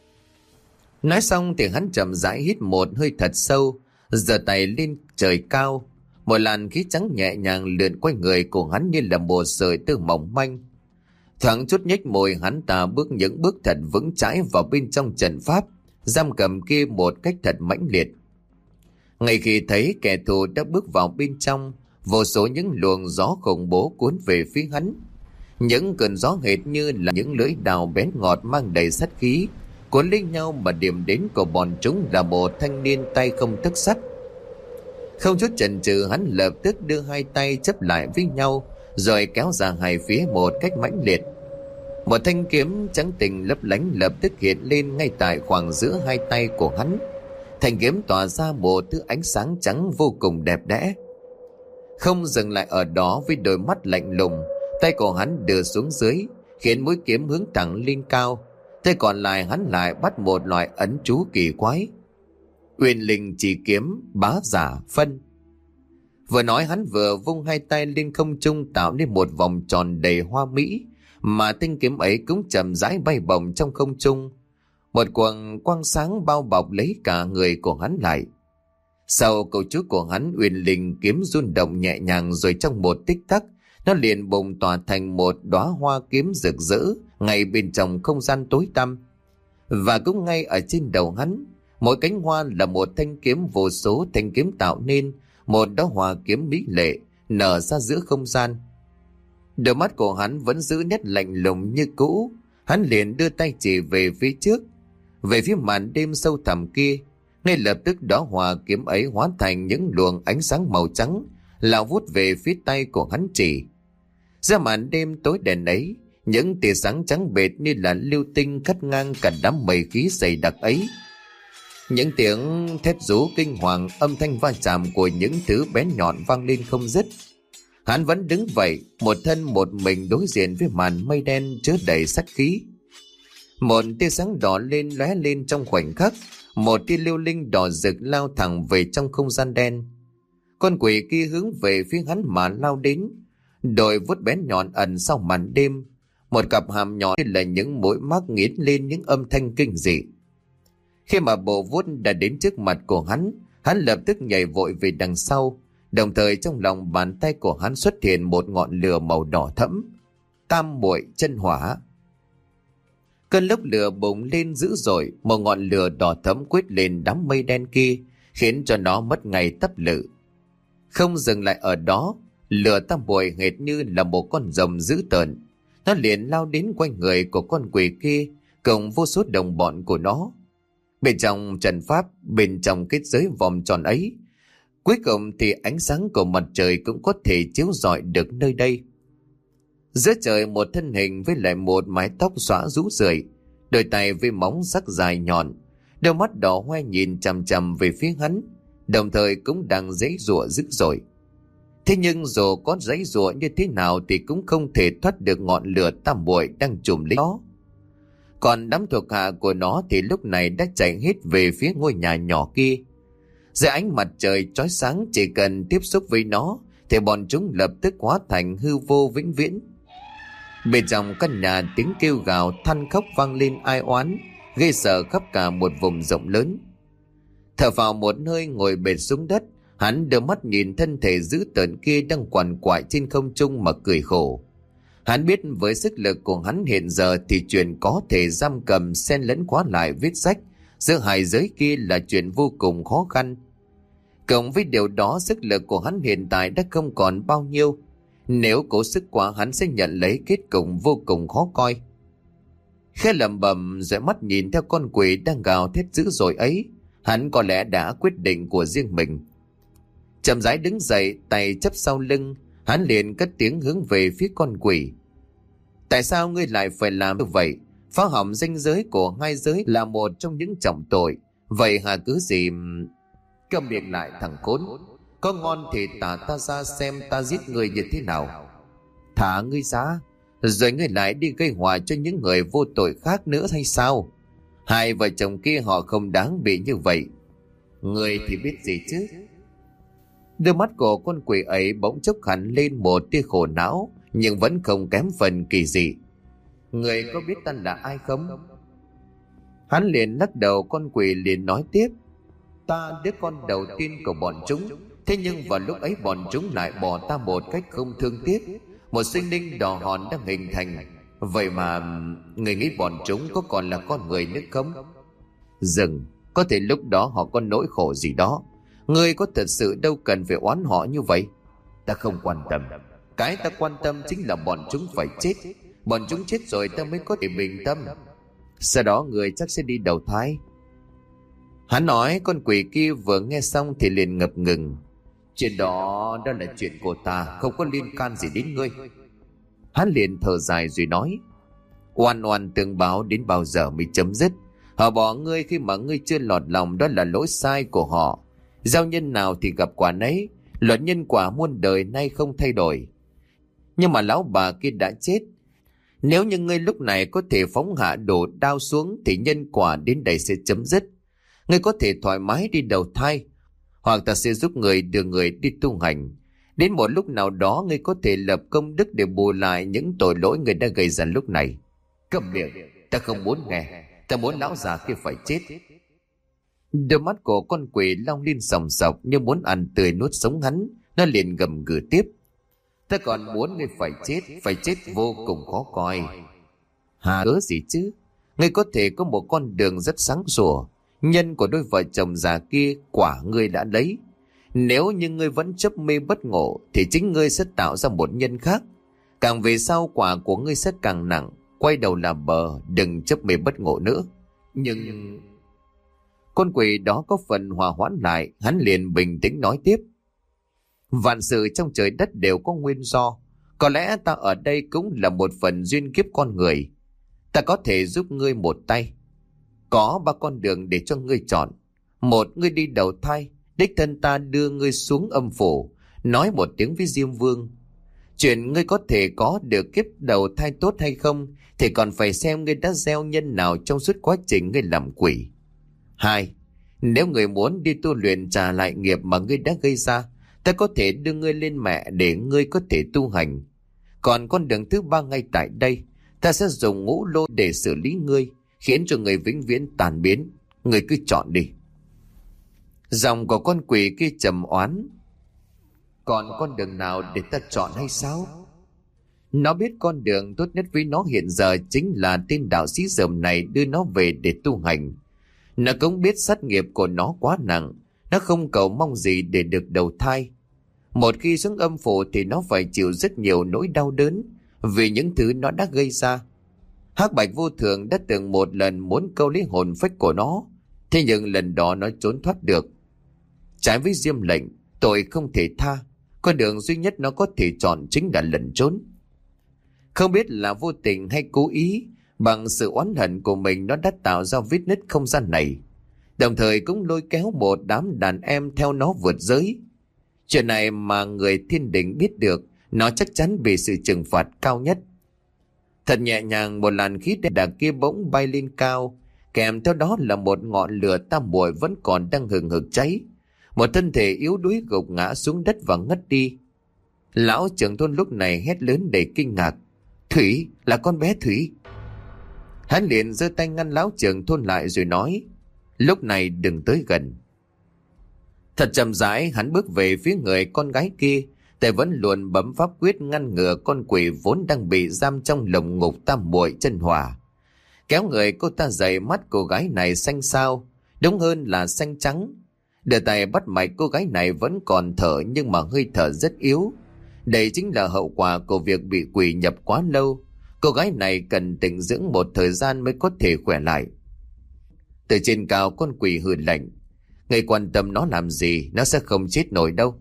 Nói xong thì hắn chậm rãi hít một hơi thật sâu, giơ tay lên trời cao. Một làn khí trắng nhẹ nhàng lượn quanh người của hắn như là một sợi tơ mỏng manh. Thoáng chút nhếch môi, hắn ta bước những bước thật vững chãi vào bên trong trận pháp giam cầm kia một cách thật mãnh liệt. Ngay khi thấy kẻ thù đã bước vào bên trong, vô số những luồng gió khủng bố cuốn về phía hắn. Những cơn gió hệt như là những lưỡi đào bén ngọt mang đầy sát khí, cuốn lấy nhau mà điểm đến của bọn chúng là một thanh niên tay không tấc sắt. Không chút chần chừ, hắn lập tức đưa hai tay chấp lại với nhau, rồi kéo ra hai phía một cách mãnh liệt. Một thanh kiếm trắng tinh lấp lánh lập tức hiện lên ngay tại khoảng giữa hai tay của hắn. Thanh kiếm tỏa ra một thứ ánh sáng trắng vô cùng đẹp đẽ. Không dừng lại ở đó, với đôi mắt lạnh lùng, tay của hắn đưa xuống dưới, khiến mũi kiếm hướng thẳng lên cao. Tay còn lại hắn lại bắt một loại ấn chú kỳ quái. Uyên linh chỉ kiếm bá giả phân. Vừa nói hắn vừa vung hai tay lên không trung tạo nên một vòng tròn đầy hoa mỹ, mà thanh kiếm ấy cũng chậm rãi bay bổng trong không trung. Một quầng quang sáng bao bọc lấy cả người của hắn lại. Sau câu chú của hắn, uyên linh kiếm rung động nhẹ nhàng, rồi trong một tích tắc nó liền bùng tỏa thành một đóa hoa kiếm rực rỡ ngay bên trong không gian tối tăm. Và cũng ngay ở trên đầu hắn, mỗi cánh hoa là một thanh kiếm, vô số thanh kiếm tạo nên một đóa hoa kiếm mỹ lệ nở ra giữa không gian. Đôi mắt của hắn vẫn giữ nét lạnh lùng như cũ. Hắn liền đưa tay chỉ về phía trước, về phía màn đêm sâu thẳm kia. Ngay lập tức đóa hoa kiếm ấy hóa thành những luồng ánh sáng màu trắng lao vút về phía tay của hắn chỉ. Ra màn đêm tối đen ấy, những tia sáng trắng bệt như là lưu tinh cắt ngang cả đám mây khí dày đặc ấy. Những tiếng thét rú kinh hoàng, âm thanh va chạm của những thứ bén nhọn vang lên không dứt. Hắn vẫn đứng vậy, một thân một mình đối diện với màn mây đen chứa đầy sát khí. Một tia sáng đỏ lên lóe lên trong khoảnh khắc, một tia lưu linh đỏ rực lao thẳng về trong không gian đen. Con quỷ kia hướng về phía hắn mà lao đến, đôi vuốt bén nhọn ẩn sau màn đêm, một cặp hàm nhọn là những mũi mắc nghiến lên những âm thanh kinh dị. Khi mà bộ vuốt đã đến trước mặt của hắn, hắn lập tức nhảy vội về đằng sau, đồng thời trong lòng bàn tay của hắn xuất hiện một ngọn lửa màu đỏ thẫm, tam muội chân hỏa. Cơn lốc lửa bùng lên dữ dội, một ngọn lửa đỏ thẫm quét lên đám mây đen kia, khiến cho nó mất ngay tấp lự. Không dừng lại ở đó, lửa tam muội hệt như là một con rồng dữ tợn, nó liền lao đến quanh người của con quỷ kia cùng vô số đồng bọn của nó. Bên trong trận pháp, bên trong kết giới vòng tròn ấy, cuối cùng thì ánh sáng của mặt trời cũng có thể chiếu rọi được nơi đây. Giữa trời, một thân hình với lại một mái tóc xõa rũ rượi, đôi tay với móng sắc dài nhọn, đôi mắt đỏ hoe nhìn chằm chằm về phía hắn, đồng thời cũng đang giãy giụa dữ dội. Thế nhưng dù có giãy giụa như thế nào thì cũng không thể thoát được ngọn lửa tam muội đang trùm lấy nó. Còn đám thuộc hạ của nó thì lúc này đã chạy hết về phía ngôi nhà nhỏ kia. Dưới ánh mặt trời chói sáng, chỉ cần tiếp xúc với nó thì bọn chúng lập tức hóa thành hư vô vĩnh viễn. Bên trong căn nhà, tiếng kêu gào than khóc vang lên ai oán, gây sợ khắp cả một vùng rộng lớn. Thở vào một hơi, ngồi bệt xuống đất, hắn đưa mắt nhìn thân thể dữ tợn kia đang quằn quại trên không trung mà cười khổ. Hắn biết với sức lực của hắn hiện giờ thì chuyện có thể giam cầm xen lẫn khóa lại vết rách giữa hai giới kia là chuyện vô cùng khó khăn. Cộng với điều đó, sức lực của hắn hiện tại đã không còn bao nhiêu. Nếu cố sức quá, hắn sẽ nhận lấy kết cục vô cùng khó coi. Khẽ lẩm bẩm rồi mắt nhìn theo con quỷ đang gào thét dữ dội ấy, hắn có lẽ đã quyết định của riêng mình. Chậm rãi đứng dậy, tay chắp sau lưng, hắn liền cất tiếng hướng về phía con quỷ. Tại sao ngươi lại phải làm như vậy? Phá hỏng ranh giới của hai giới là một trong những trọng tội. Vậy hà cứ gì... Câm miệng lại thằng khốn. Có ngon thì tả ta ra xem ta giết ngươi như thế nào. Thả ngươi ra, rồi ngươi lại đi gây họa cho những người vô tội khác nữa hay sao? Hai vợ chồng kia họ không đáng bị như vậy. Ngươi thì biết gì chứ? Đôi mắt của con quỷ ấy bỗng chốc hẳn lên một tia khổ não, nhưng vẫn không kém phần kỳ dị. Người có biết ta là ai không? Hắn liền lắc đầu. Con quỷ liền nói tiếp. Ta đứa con đầu tiên của bọn chúng. Thế nhưng vào lúc ấy bọn chúng lại bỏ ta một cách không thương tiếc. Một sinh linh đỏ hòn đang hình thành. Vậy mà người nghĩ bọn chúng có còn là con người nữa không? Dừng. Có thể lúc đó họ có nỗi khổ gì đó. Ngươi có thật sự đâu cần phải oán họ như vậy. Ta không quan tâm. Cái ta quan tâm chính là bọn chúng phải chết. Bọn chúng chết rồi ta mới có thể bình tâm. Sau đó người chắc sẽ đi đầu thai. Hắn nói. Con quỷ kia vừa nghe xong thì liền ngập ngừng. Chuyện đó đó là chuyện của ta, không có liên can gì đến ngươi. Hắn liền thở dài rồi nói. Oan oan tương báo đến bao giờ mới chấm dứt? Họ bỏ ngươi khi mà ngươi chưa lọt lòng, đó là lỗi sai của họ. Giao nhân nào thì gặp quả nấy. Luật nhân quả muôn đời nay không thay đổi. Nhưng mà lão bà kia đã chết. Nếu như ngươi lúc này có thể phóng hạ đổ đao xuống thì nhân quả đến đây sẽ chấm dứt. Ngươi có thể thoải mái đi đầu thai, hoặc ta sẽ giúp người đưa người đi tu hành. Đến một lúc nào đó ngươi có thể lập công đức để bù lại những tội lỗi người đã gây ra lúc này. Câm miệng, ta không muốn nghe. Ta muốn lão già kia phải chết. Đôi mắt của con quỷ long lên sòng sọc như muốn ăn tươi nuốt sống hắn. Nó liền gầm gừ tiếp: Ta còn muốn ngươi phải chết, phải chết vô cùng khó coi. Hà cớ gì chứ? Ngươi có thể có một con đường rất sáng sủa. Nhân của đôi vợ chồng già kia quả ngươi đã lấy. Nếu như ngươi vẫn chấp mê bất ngộ thì chính ngươi sẽ tạo ra một nhân khác. Càng về sau quả của ngươi sẽ càng nặng. Quay đầu là bờ, đừng chấp mê bất ngộ nữa. Nhưng... Con quỷ đó có phần hòa hoãn lại. Hắn liền bình tĩnh nói tiếp: Vạn sự trong trời đất đều có nguyên do. Có lẽ ta ở đây cũng là một phần duyên kiếp con người. Ta có thể giúp ngươi một tay. Có ba con đường để cho ngươi chọn. Một, ngươi đi đầu thai, đích thân ta đưa ngươi xuống âm phủ, nói một tiếng với Diêm Vương. Chuyện ngươi có thể có được kiếp đầu thai tốt hay không thì còn phải xem ngươi đã gieo nhân nào trong suốt quá trình ngươi làm quỷ. Hai, nếu ngươi muốn đi tu luyện trả lại nghiệp mà ngươi đã gây ra, ta có thể đưa ngươi lên mẹ để ngươi có thể tu hành. Còn con đường thứ ba ngay tại đây, ta sẽ dùng ngũ lôi để xử lý ngươi, khiến cho ngươi vĩnh viễn tàn biến. Ngươi cứ chọn đi. Giọng của con quỷ kia trầm oán: Còn con đường nào để ta chọn hay sao? Nó biết con đường tốt nhất với nó hiện giờ chính là tên đạo sĩ dởm này đưa nó về để tu hành. Nó cũng biết sát nghiệp của nó quá nặng. Nó không cầu mong gì để được đầu thai. Một khi xuống âm phủ thì nó phải chịu rất nhiều nỗi đau đớn vì những thứ nó đã gây ra. Hắc Bạch Vô Thường đã từng một lần muốn câu lấy hồn phách của nó, thế nhưng lần đó nó trốn thoát được. Trái với Diêm lệnh, tội không thể tha. Con đường duy nhất nó có thể chọn chính là lẩn trốn. Không biết là vô tình hay cố ý, bằng sự oán hận của mình nó đã tạo ra vết nứt không gian này, đồng thời cũng lôi kéo một đám đàn em theo nó vượt giới. Chuyện này mà người thiên đình biết được, nó chắc chắn bị sự trừng phạt cao nhất. Thật nhẹ nhàng, một làn khí đen đặc kia bỗng bay lên cao, kèm theo đó là một ngọn lửa tam muội vẫn còn đang hừng hực cháy. Một thân thể yếu đuối gục ngã xuống đất và ngất đi. Lão trưởng thôn lúc này hét lớn đầy kinh ngạc: Thủy, là con bé Thủy. Hắn liền giơ tay ngăn lão trưởng thôn lại rồi nói: Lúc này đừng tới gần. Thật chậm rãi hắn bước về phía người con gái kia, tay vẫn luôn bấm pháp quyết ngăn ngừa con quỷ vốn đang bị giam trong lồng ngục tam muội chân hỏa. Kéo người cô ta dậy, mắt cô gái này xanh xao, đúng hơn là xanh trắng. Đưa tay bắt mạch cô gái này vẫn còn thở nhưng mà hơi thở rất yếu. Đây chính là hậu quả của việc bị quỷ nhập quá lâu. Cô gái này cần tĩnh dưỡng một thời gian mới có thể khỏe lại. Từ trên cao con quỷ hừ lạnh: Người quan tâm nó làm gì, nó sẽ không chết nổi đâu.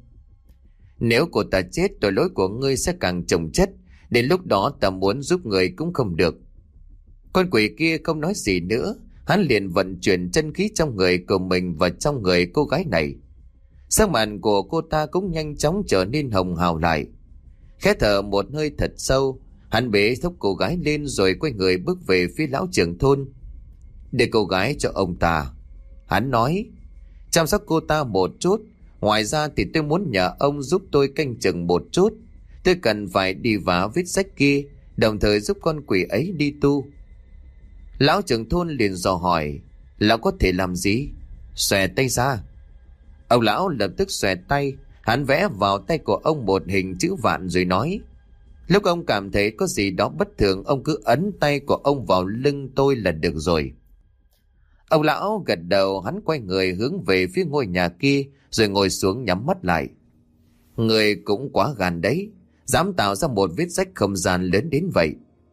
Nếu cô ta chết, tội lỗi của ngươi sẽ càng chồng chất. Đến lúc đó ta muốn giúp người cũng không được. Con quỷ kia không nói gì nữa. Hắn liền vận chuyển chân khí trong người của mình và trong người cô gái này. Sắc mặt của cô ta cũng nhanh chóng trở nên hồng hào lại. Khẽ thở một hơi thật sâu, hắn bế thốc cô gái lên rồi quay người bước về phía lão trưởng thôn. Để cô gái cho ông ta, hắn nói, chăm sóc cô ta một chút. Ngoài ra thì tôi muốn nhờ ông giúp tôi canh chừng một chút. Tôi cần phải đi vá vết rách kia, đồng thời giúp con quỷ ấy đi tu. Lão trưởng thôn liền dò hỏi, lão có thể làm gì? Xòe tay ra. Ông lão lập tức xòe tay. Hắn vẽ vào tay của ông một hình chữ vạn rồi nói, lúc ông cảm thấy có gì đó bất thường, ông cứ ấn tay của ông vào lưng tôi là được rồi. Ông lão gật đầu. Hắn quay người hướng về phía ngôi nhà kia rồi ngồi xuống nhắm mắt lại. Người cũng quá gan đấy, dám tạo ra một vết rách không gian lớn đến vậy.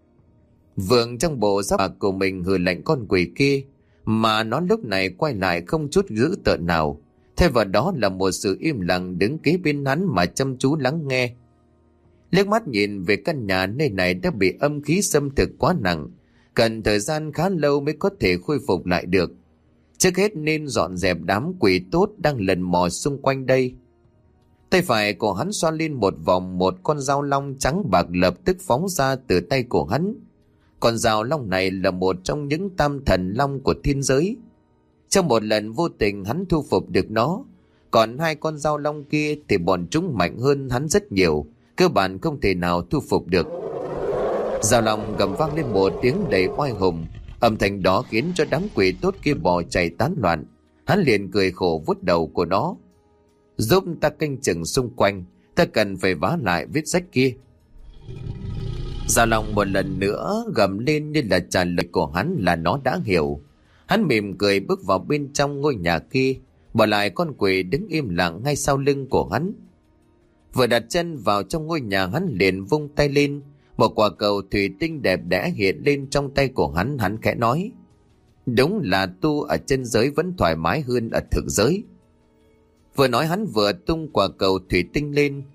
Vượng trong bộ giáp bạc của mình hừ lạnh con quỷ kia, mà nó lúc này quay lại không chút dữ tợn nào. Thay vào đó là một sự im lặng đứng kế bên hắn mà chăm chú lắng nghe. Liếc mắt nhìn về căn nhà nơi này đã bị âm khí xâm thực quá nặng, cần thời gian khá lâu mới có thể khôi phục lại được. Trước hết nên dọn dẹp đám quỷ tốt đang lần mò xung quanh đây. Tay phải của hắn xoa lên một vòng, một con dao long trắng bạc lập tức phóng ra từ tay của hắn. Con dao long này là một trong những tam thần long của thiên giới. Trong một lần vô tình hắn thu phục được nó. Còn hai con dao long kia thì bọn chúng mạnh hơn hắn rất nhiều, cơ bản không thể nào thu phục được. Dao long gầm vang lên một tiếng đầy oai hùng. Âm thanh đó khiến cho đám quỷ tốt kia bỏ chạy tán loạn. Hắn liền cười khổ vuốt đầu của nó. Giúp ta canh chừng xung quanh, ta cần phải vá lại vết rách kia. Gia Long một lần nữa gầm lên như là trả lời của hắn là nó đã hiểu. Hắn mỉm cười bước vào bên trong ngôi nhà kia, bỏ lại con quỷ đứng im lặng ngay sau lưng của hắn. Vừa đặt chân vào trong ngôi nhà, hắn liền vung tay lên, một quả cầu thủy tinh đẹp đẽ hiện lên trong tay của hắn. Hắn khẽ nói: đúng là tu ở chân giới vẫn thoải mái hơn ở thượng giới. Vừa nói hắn vừa tung quả cầu thủy tinh lên.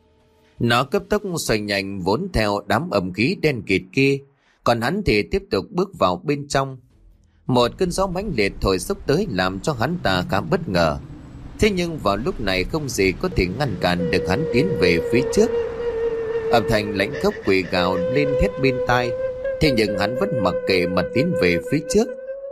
Nó cấp tốc xoay nhanh vốn theo đám âm khí đen kịt kia, còn hắn thì tiếp tục bước vào bên trong. Một cơn gió mãnh liệt thổi xốc tới làm cho hắn ta khá bất ngờ. Thế nhưng vào lúc này không gì có thể ngăn cản được hắn tiến về phía trước. Âm thanh lãnh khốc quỷ gào lên hết bên tai, thế nhưng hắn vẫn mặc kệ mà tiến về phía trước.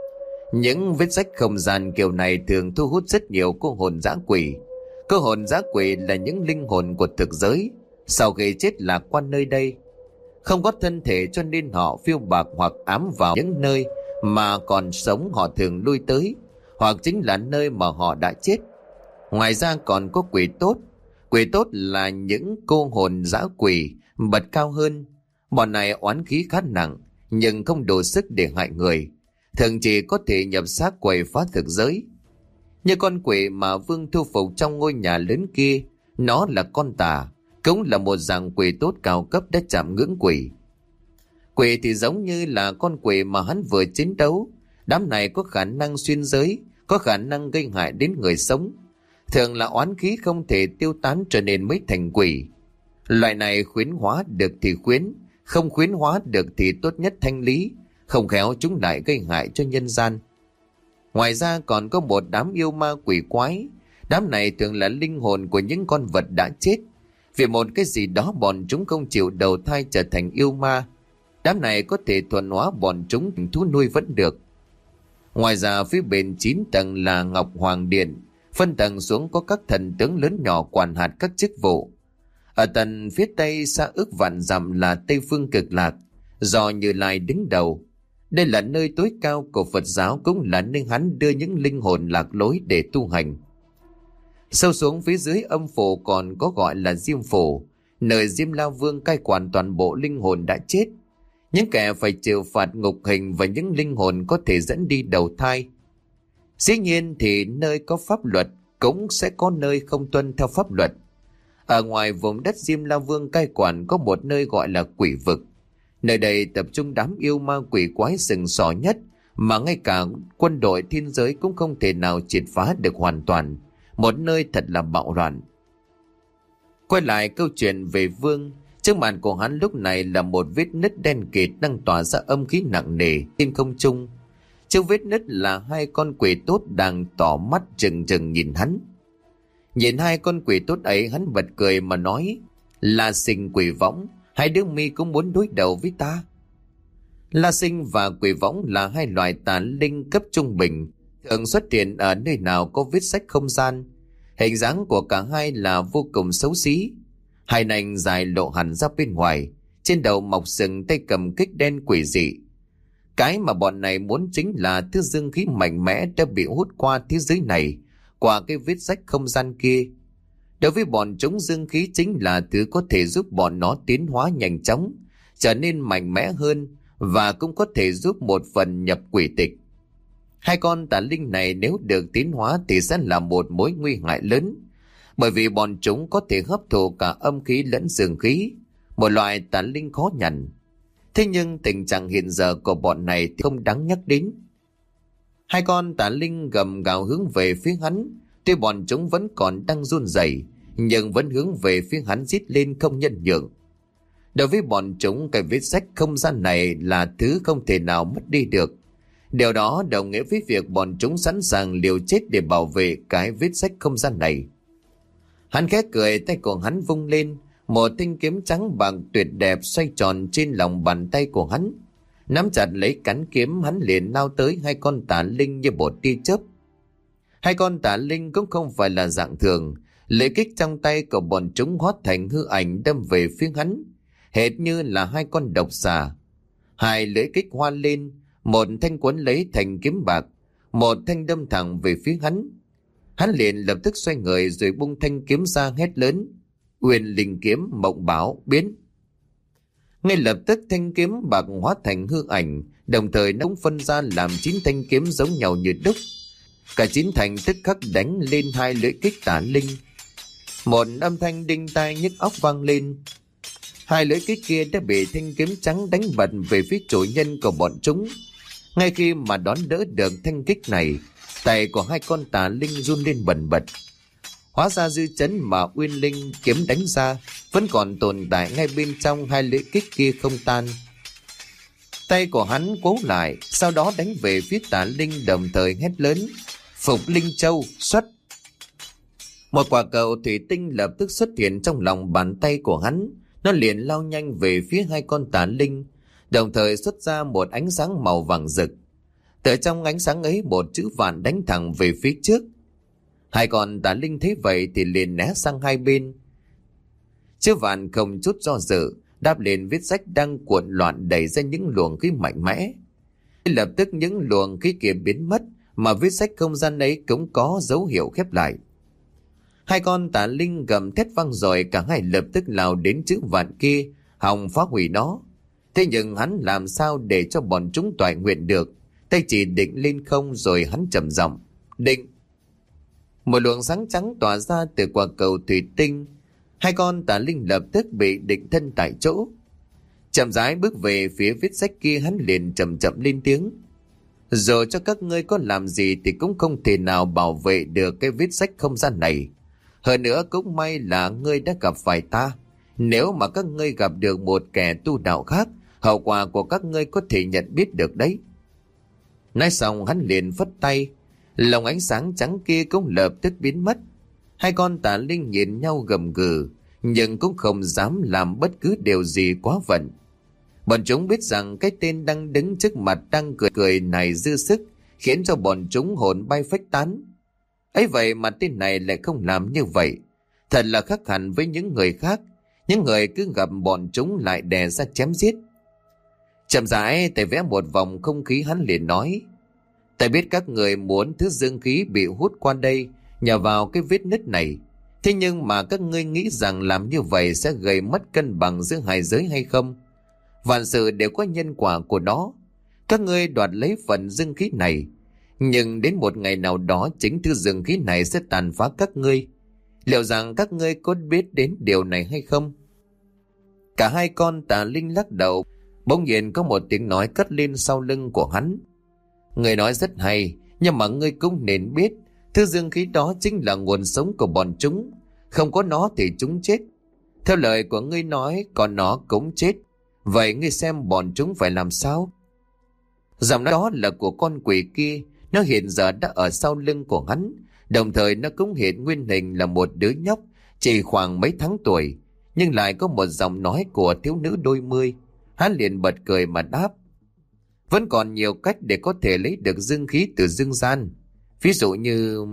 Những vết rách không gian kiểu này thường thu hút rất nhiều cô hồn dã quỷ. Cô hồn dã quỷ là những linh hồn của thực giới, sau khi chết lạc quan nơi đây. Không có thân thể cho nên họ phiêu bạc hoặc ám vào những nơi mà còn sống họ thường lui tới, hoặc chính là nơi mà họ đã chết. Ngoài ra còn có quỷ tốt. Quỷ tốt là những cô hồn dã quỷ bật cao hơn. Bọn này oán khí khá nặng nhưng không đủ sức để hại người, thường chỉ có thể nhập xác quậy phá thực giới. Như con quỷ mà Vương thu phục trong ngôi nhà lớn kia, nó là con tà, cũng là một dạng quỷ tốt cao cấp đã chạm ngưỡng quỷ. Quỷ thì giống như là con quỷ mà hắn vừa chiến đấu. Đám này có khả năng xuyên giới, có khả năng gây hại đến người sống. Thường là oán khí không thể tiêu tán cho nên mới thành quỷ. Loại này khuyến hóa được thì khuyến, không khuyến hóa được thì tốt nhất thanh lý, không khéo chúng lại gây hại cho nhân gian. Ngoài ra còn có một đám yêu ma quỷ quái. Đám này thường là linh hồn của những con vật đã chết. Vì một cái gì đó bọn chúng không chịu đầu thai trở thành yêu ma. Đám này có thể thuần hóa bọn chúng thành thú nuôi vẫn được. Ngoài ra phía bên chín tầng là Ngọc Hoàng Điện, phân tầng xuống có các thần tướng lớn nhỏ quản hạt các chức vụ. Ở tầng phía tây xa ước vạn dặm là Tây Phương Cực Lạc, do Như Lai đứng đầu. Đây là nơi tối cao của Phật giáo, cũng là nơi hắn đưa những linh hồn lạc lối để tu hành. Sâu xuống phía dưới âm phủ còn có gọi là Diêm Phủ, nơi Diêm La Vương cai quản toàn bộ linh hồn đã chết, những kẻ phải chịu phạt ngục hình và những linh hồn có thể dẫn đi đầu thai. Dĩ nhiên thì nơi có pháp luật cũng sẽ có nơi không tuân theo pháp luật. Ở ngoài vùng đất Diêm La Vương cai quản có một nơi gọi là Quỷ Vực. Nơi đây tập trung đám yêu ma quỷ quái sừng sỏ nhất mà ngay cả quân đội thiên giới cũng không thể nào triệt phá được hoàn toàn. Một nơi thật là bạo loạn. Quay lại câu chuyện về Vương, trước mặt của hắn lúc này là một vết nứt đen kịt đang tỏa ra âm khí nặng nề trên không trung. Trước vết nứt là hai con quỷ tốt đang tỏ mắt trừng trừng nhìn hắn. Nhìn hai con quỷ tốt ấy, hắn bật cười mà nói: La Sinh, Quỷ Võng, hai đứa mi cũng muốn đối đầu với ta. La Sinh và Quỷ Võng là hai loài tà linh cấp trung bình, thường xuất hiện ở nơi nào có vết rách không gian. Hình dáng của cả hai là vô cùng xấu xí. Hai nành dài lộ hẳn ra bên ngoài, trên đầu mọc sừng, tay cầm kích đen quỷ dị. Cái mà bọn này muốn chính là thứ dương khí mạnh mẽ đã bị hút qua thế giới này, qua cái vết rách không gian kia. Đối với bọn chúng, dương khí chính là thứ có thể giúp bọn nó tiến hóa nhanh chóng, trở nên mạnh mẽ hơn, và cũng có thể giúp một phần nhập quỷ tịch. Hai con tà linh này nếu được tiến hóa thì sẽ là một mối nguy hại lớn, bởi vì bọn chúng có thể hấp thụ cả âm khí lẫn dương khí, một loại tà linh khó nhằn. Thế nhưng tình trạng hiện giờ của bọn này thì không đáng nhắc đến. Hai con tà linh gầm gào hướng về phía hắn, tuy bọn chúng vẫn còn đang run rẩy, nhưng vẫn hướng về phía hắn rít lên không nhân nhượng. Đối với bọn chúng, cái vết rách không gian này là thứ không thể nào mất đi được. Điều đó đồng nghĩa với việc bọn chúng sẵn sàng liều chết để bảo vệ cái vết rách không gian này. Hắn khẽ cười, tay của hắn vung lên, một thanh kiếm trắng bạc tuyệt đẹp xoay tròn trên lòng bàn tay của hắn. Nắm chặt lấy cán kiếm, hắn liền lao tới hai con tà linh như một tia chớp. Hai con tà linh cũng không phải là dạng thường, lưỡi kích trong tay của bọn chúng hóa thành hư ảnh đâm về phía hắn, hệt như là hai con độc xà. Hai lưỡi kích hoa lên, một thanh quấn lấy thành kiếm bạc, một thanh đâm thẳng về phía hắn. Hắn liền lập tức xoay người rồi bung thanh kiếm ra hét lớn: Uyên Linh kiếm Mộng Bảo biến! Ngay lập tức thanh kiếm bạc hóa thành hư ảnh, đồng thời nó cũng phân ra làm chín thanh kiếm giống nhau như đúc. Cả chín thanh tức khắc đánh lên hai lưỡi kích tả linh. Một âm thanh đinh tai nhức óc vang lên. Hai lưỡi kích kia đã bị thanh kiếm trắng đánh bật về phía chủ nhân của bọn chúng. Ngay khi mà đón đỡ được thanh kích này, tay của hai con tà linh run lên bần bật. Hóa ra dư chấn mà Uyên Linh kiếm đánh ra vẫn còn tồn tại ngay bên trong hai lưỡi kích kia không tan. Tay của hắn cố lại, sau đó đánh về phía tà linh, đồng thời hét lớn: Phục Linh Châu xuất! Một quả cầu thủy tinh lập tức xuất hiện trong lòng bàn tay của hắn. Nó liền lao nhanh về phía hai con tà linh, đồng thời xuất ra một ánh sáng màu vàng rực. Từ trong ánh sáng ấy, một chữ vạn đánh thẳng về phía trước. Hai con tà linh thấy vậy thì liền né sang hai bên. Chữ vạn không chút do dự đáp lên vết rách đang cuộn loạn, đẩy ra những luồng khí mạnh mẽ. Lập tức những luồng khí kia biến mất, mà vết rách không gian ấy cũng có dấu hiệu khép lại. Hai con tà linh gầm thét vang rồi, cả hai lập tức lao đến chữ vạn kia, hòng phá hủy nó. Thế nhưng hắn làm sao để cho bọn chúng toại nguyện được? Tay chỉ định lên không rồi hắn trầm giọng: Định! Một luồng sáng trắng tỏa ra từ quả cầu thủy tinh. Hai con tà linh lập tức bị định thân tại chỗ. Chậm rãi bước về phía vết rách kia, hắn liền chậm chậm lên tiếng: Dù cho các ngươi có làm gì thì cũng không thể nào bảo vệ được cái vết rách không gian này. Hơn nữa cũng may là ngươi đã gặp phải ta. Nếu mà các ngươi gặp được một kẻ tu đạo khác, hậu quả của các ngươi có thể nhận biết được đấy. Nói xong hắn liền phất tay, lòng ánh sáng trắng kia cũng lập tức biến mất. Hai con tà linh nhìn nhau gầm gừ, nhưng cũng không dám làm bất cứ điều gì quá phận. Bọn chúng biết rằng cái tên đang đứng trước mặt đang cười cười này dư sức, khiến cho bọn chúng hồn bay phách tán. Ấy vậy mà tên này lại không làm như vậy, thật là khác hẳn với những người khác. Những người cứ gặp bọn chúng lại đè ra chém giết. Chậm rãi tay vẽ một vòng không khí, hắn liền nói: Ta biết các người muốn thứ dương khí bị hút qua đây nhờ vào cái vết nứt này. Thế nhưng mà các ngươi nghĩ rằng làm như vậy sẽ gây mất cân bằng giữa hai giới hay không? Vạn sự đều có nhân quả của nó. Các ngươi đoạt lấy phần dương khí này, nhưng đến một ngày nào đó chính thứ dương khí này sẽ tàn phá các ngươi. Liệu rằng các ngươi có biết đến điều này hay không? Cả hai con tà linh lắc đầu. Bỗng nhiên có một tiếng nói cất lên sau lưng của hắn: Người nói rất hay, nhưng mà ngươi cũng nên biết, thứ dương khí đó chính là nguồn sống của bọn chúng. Không có nó thì chúng chết. Theo lời của ngươi nói, còn nó cũng chết. Vậy ngươi xem bọn chúng phải làm sao? Giọng nói đó là của con quỷ kia. Nó hiện giờ đã ở sau lưng của hắn, đồng thời nó cũng hiện nguyên hình là một đứa nhóc chỉ khoảng mấy tháng tuổi, nhưng lại có một giọng nói của thiếu nữ đôi mươi. Hắn liền bật cười mà đáp: Vẫn còn nhiều cách để có thể lấy được dương khí từ dương gian. Ví dụ như...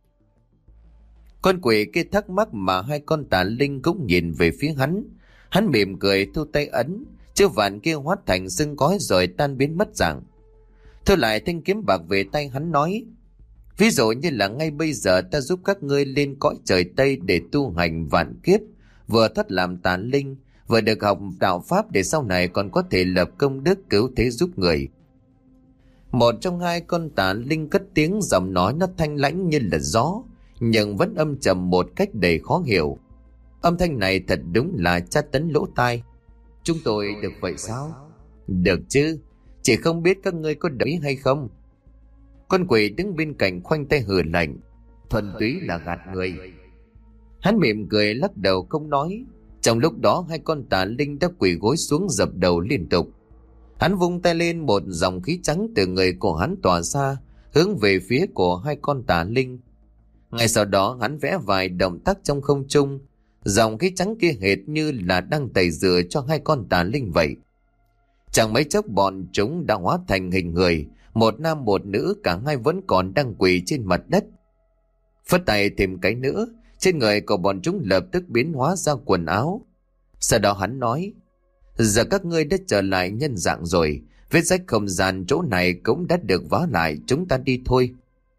Con quỷ kia thắc mắc mà hai con tà linh cũng nhìn về phía hắn. Hắn mỉm cười thu tay ấn, chữ vạn kia hóa thành sương khói rồi tan biến mất dạng. Thu lại thanh kiếm bạc về tay, hắn nói: Ví dụ như là ngay bây giờ ta giúp các ngươi lên cõi trời Tây để tu hành vạn kiếp, vừa thoát làm tà linh, vừa được học đạo pháp để sau này còn có thể lập công đức cứu thế giúp người. Một trong hai con tà linh cất tiếng, giọng nói nó thanh lãnh như là gió, nhưng vẫn âm trầm một cách đầy khó hiểu. Âm thanh này thật đúng là tra tấn lỗ tai. Chúng tôi được vậy sao? Được chứ, chỉ không biết các ngươi có đồng ý hay không. Con quỷ đứng bên cạnh khoanh tay hừ lạnh: Thuần túy là gạt người. Hắn mỉm cười lắc đầu không nói. Trong lúc đó hai con tà linh đã quỳ gối xuống dập đầu liên tục. Hắn vung tay lên, một dòng khí trắng từ người của hắn tỏa ra, hướng về phía của hai con tà linh. Ngay sau đó hắn vẽ vài động tác trong không trung. Dòng khí trắng kia hệt như là đang tẩy rửa cho hai con tà linh vậy. Chẳng mấy chốc bọn chúng đã hóa thành hình người, một nam một nữ, cả hai vẫn còn đang quỳ trên mặt đất. Phất tay thêm cái nữa, trên người của bọn chúng lập tức biến hóa ra quần áo. Sau đó hắn nói: Giờ các ngươi đã trở lại nhân dạng rồi, Vết rách không gian chỗ này cũng đã được vá lại, chúng ta đi thôi.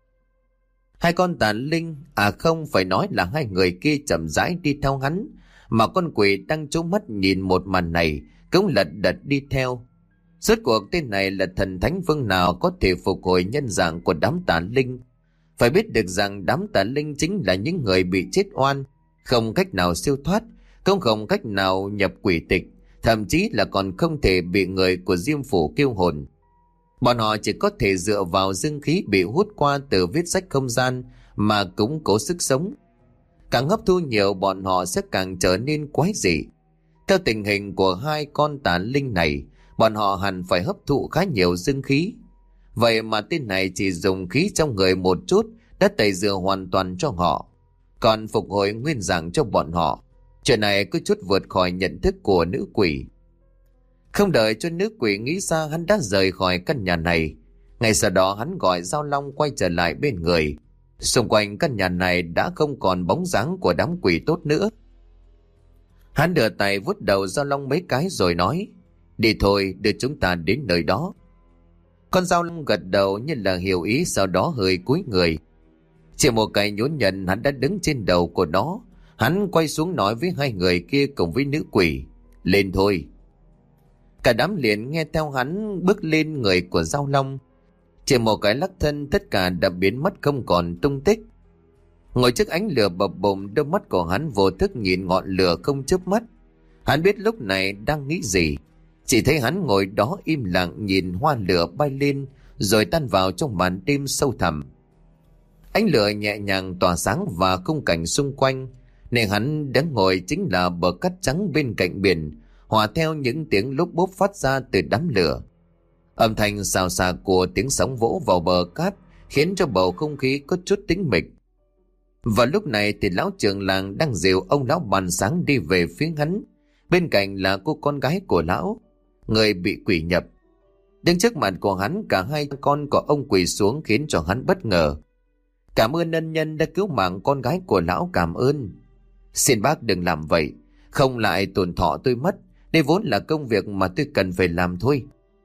Hai con tà linh, à không phải nói là hai người kia chậm rãi đi theo hắn, mà con quỷ đang trố mắt nhìn một màn này cũng lật đật đi theo. Rốt cuộc tên này là thần thánh phương nào có thể phục hồi nhân dạng của đám tà linh? Phải biết được rằng đám tà linh chính là những người bị chết oan, không cách nào siêu thoát, không không cách nào nhập quỷ tịch, thậm chí là còn không thể bị người của Diêm Phủ kêu hồn. Bọn họ chỉ có thể dựa vào dương khí bị hút qua từ vết rách không gian mà củng cố sức sống. Càng hấp thu nhiều, bọn họ sẽ càng trở nên quái dị. Theo tình hình của hai con tà linh này, bọn họ hẳn phải hấp thụ khá nhiều dương khí. Vậy mà tên này chỉ dùng khí trong người một chút đã tẩy rửa hoàn toàn cho họ, còn phục hồi nguyên dạng cho bọn họ. Chuyện này có chút vượt khỏi nhận thức của nữ quỷ. Không đợi cho nữ quỷ nghĩ ra, hắn đã rời khỏi căn nhà này. Ngay sau đó hắn gọi Giao Long quay trở lại bên người. Xung quanh căn nhà này đã không còn bóng dáng của đám quỷ tốt nữa. Hắn đưa tay vuốt đầu Giao Long mấy cái rồi nói: đi thôi, đưa chúng ta đến nơi đó. Con Giao Long gật đầu như là hiểu ý, sau đó hơi cúi người. Chỉ một cái nhún nhận, hắn đã đứng trên đầu của nó. Hắn quay xuống nói với hai người kia cùng với nữ quỷ: lên thôi. Cả đám liền nghe theo hắn bước lên người của Giao Long. Chỉ một cái lắc thân, tất cả đã biến mất không còn tung tích. Ngồi trước ánh lửa bập bùng, đôi mắt của hắn vô thức nhìn ngọn lửa không chớp mắt. Hắn biết lúc này đang nghĩ gì. Chỉ thấy hắn ngồi đó im lặng nhìn hoa lửa bay lên rồi tan vào trong màn đêm sâu thẳm. Ánh lửa nhẹ nhàng tỏa sáng và khung cảnh xung quanh, nên hắn đang ngồi chính là bờ cát trắng bên cạnh biển, hòa theo những tiếng lốp bốp phát ra từ đám lửa. Âm thanh xào xạc của tiếng sóng vỗ vào bờ cát khiến cho bầu không khí có chút tĩnh mịch. Và lúc này thì lão trưởng làng đang dìu ông lão bàn sáng đi về phía hắn. Bên cạnh là cô con gái của lão, người bị quỷ nhập. Đứng trước mặt của hắn, cả hai con của ông quỳ xuống khiến cho hắn bất ngờ. Cảm ơn ân nhân đã cứu mạng con gái của lão, cảm ơn. Xin bác đừng làm vậy, không lại tổn thọ tôi mất. Đây vốn là công việc mà tôi cần phải làm thôi.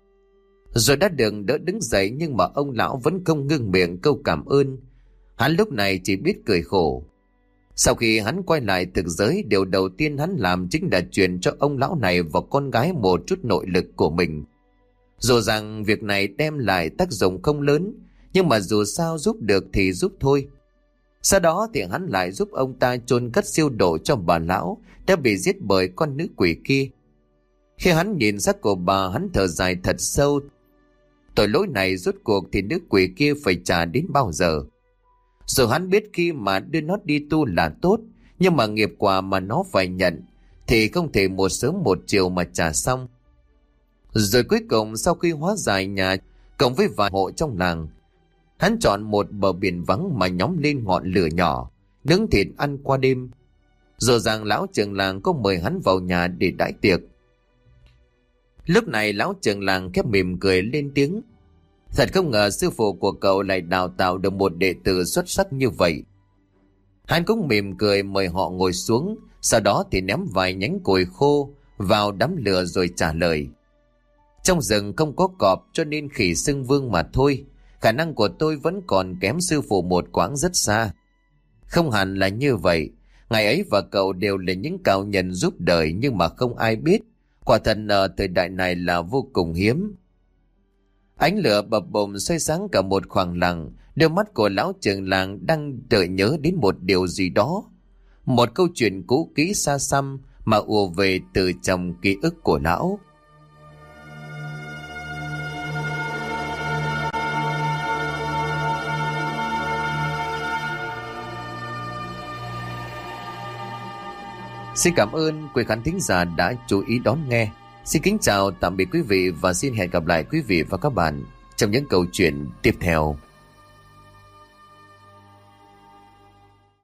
Rồi đã được đỡ đứng dậy, nhưng mà ông lão vẫn không ngưng miệng câu cảm ơn. Hắn lúc này chỉ biết cười khổ. Sau khi hắn quay lại thực giới, điều đầu tiên hắn làm chính là truyền cho ông lão này và con gái một chút nội lực của mình. Dù rằng việc này đem lại tác dụng không lớn, nhưng mà dù sao giúp được thì giúp thôi. Sau đó thì hắn lại giúp ông ta chôn cất siêu độ cho bà lão đã bị giết bởi con nữ quỷ kia. Khi hắn nhìn xác của bà, hắn thở dài thật sâu. Tội lỗi này rốt cuộc thì nữ quỷ kia phải trả đến bao giờ? Rồi hắn biết khi mà đưa nó đi tu là tốt, nhưng mà nghiệp quả mà nó phải nhận thì không thể một sớm một chiều mà trả xong. Rồi cuối cùng sau khi hóa giải nhà cộng với vài hộ trong làng, hắn chọn một bờ biển vắng mà nhóm lên ngọn lửa nhỏ, nướng thịt ăn qua đêm. Rồi rằng lão trưởng làng có mời hắn vào nhà để đãi tiệc. Lúc này lão trưởng làng khép mỉm cười lên tiếng: thật không ngờ sư phụ của cậu lại đào tạo được một đệ tử xuất sắc như vậy. Hắn cũng mỉm cười mời họ ngồi xuống, sau đó thì ném vài nhánh củi khô vào đám lửa rồi trả lời: trong rừng không có cọp cho nên khỉ xưng vương mà thôi. Khả năng của tôi vẫn còn kém sư phụ một quãng rất xa. Không hẳn là như vậy. Ngày ấy và cậu đều là những cao nhân giúp đời, nhưng mà không ai biết. Quả thật ở thời đại này là vô cùng hiếm. Ánh lửa bập bùng xoay sáng cả một khoảng lặng. Đôi mắt của lão trưởng làng đang đợi nhớ đến một điều gì đó. Một câu chuyện cũ kỹ xa xăm mà ùa về từ trong ký ức của lão. Xin cảm ơn quý khán thính giả đã chú ý đón nghe. Xin kính chào tạm biệt quý vị và xin hẹn gặp lại quý vị và các bạn trong những câu chuyện tiếp theo.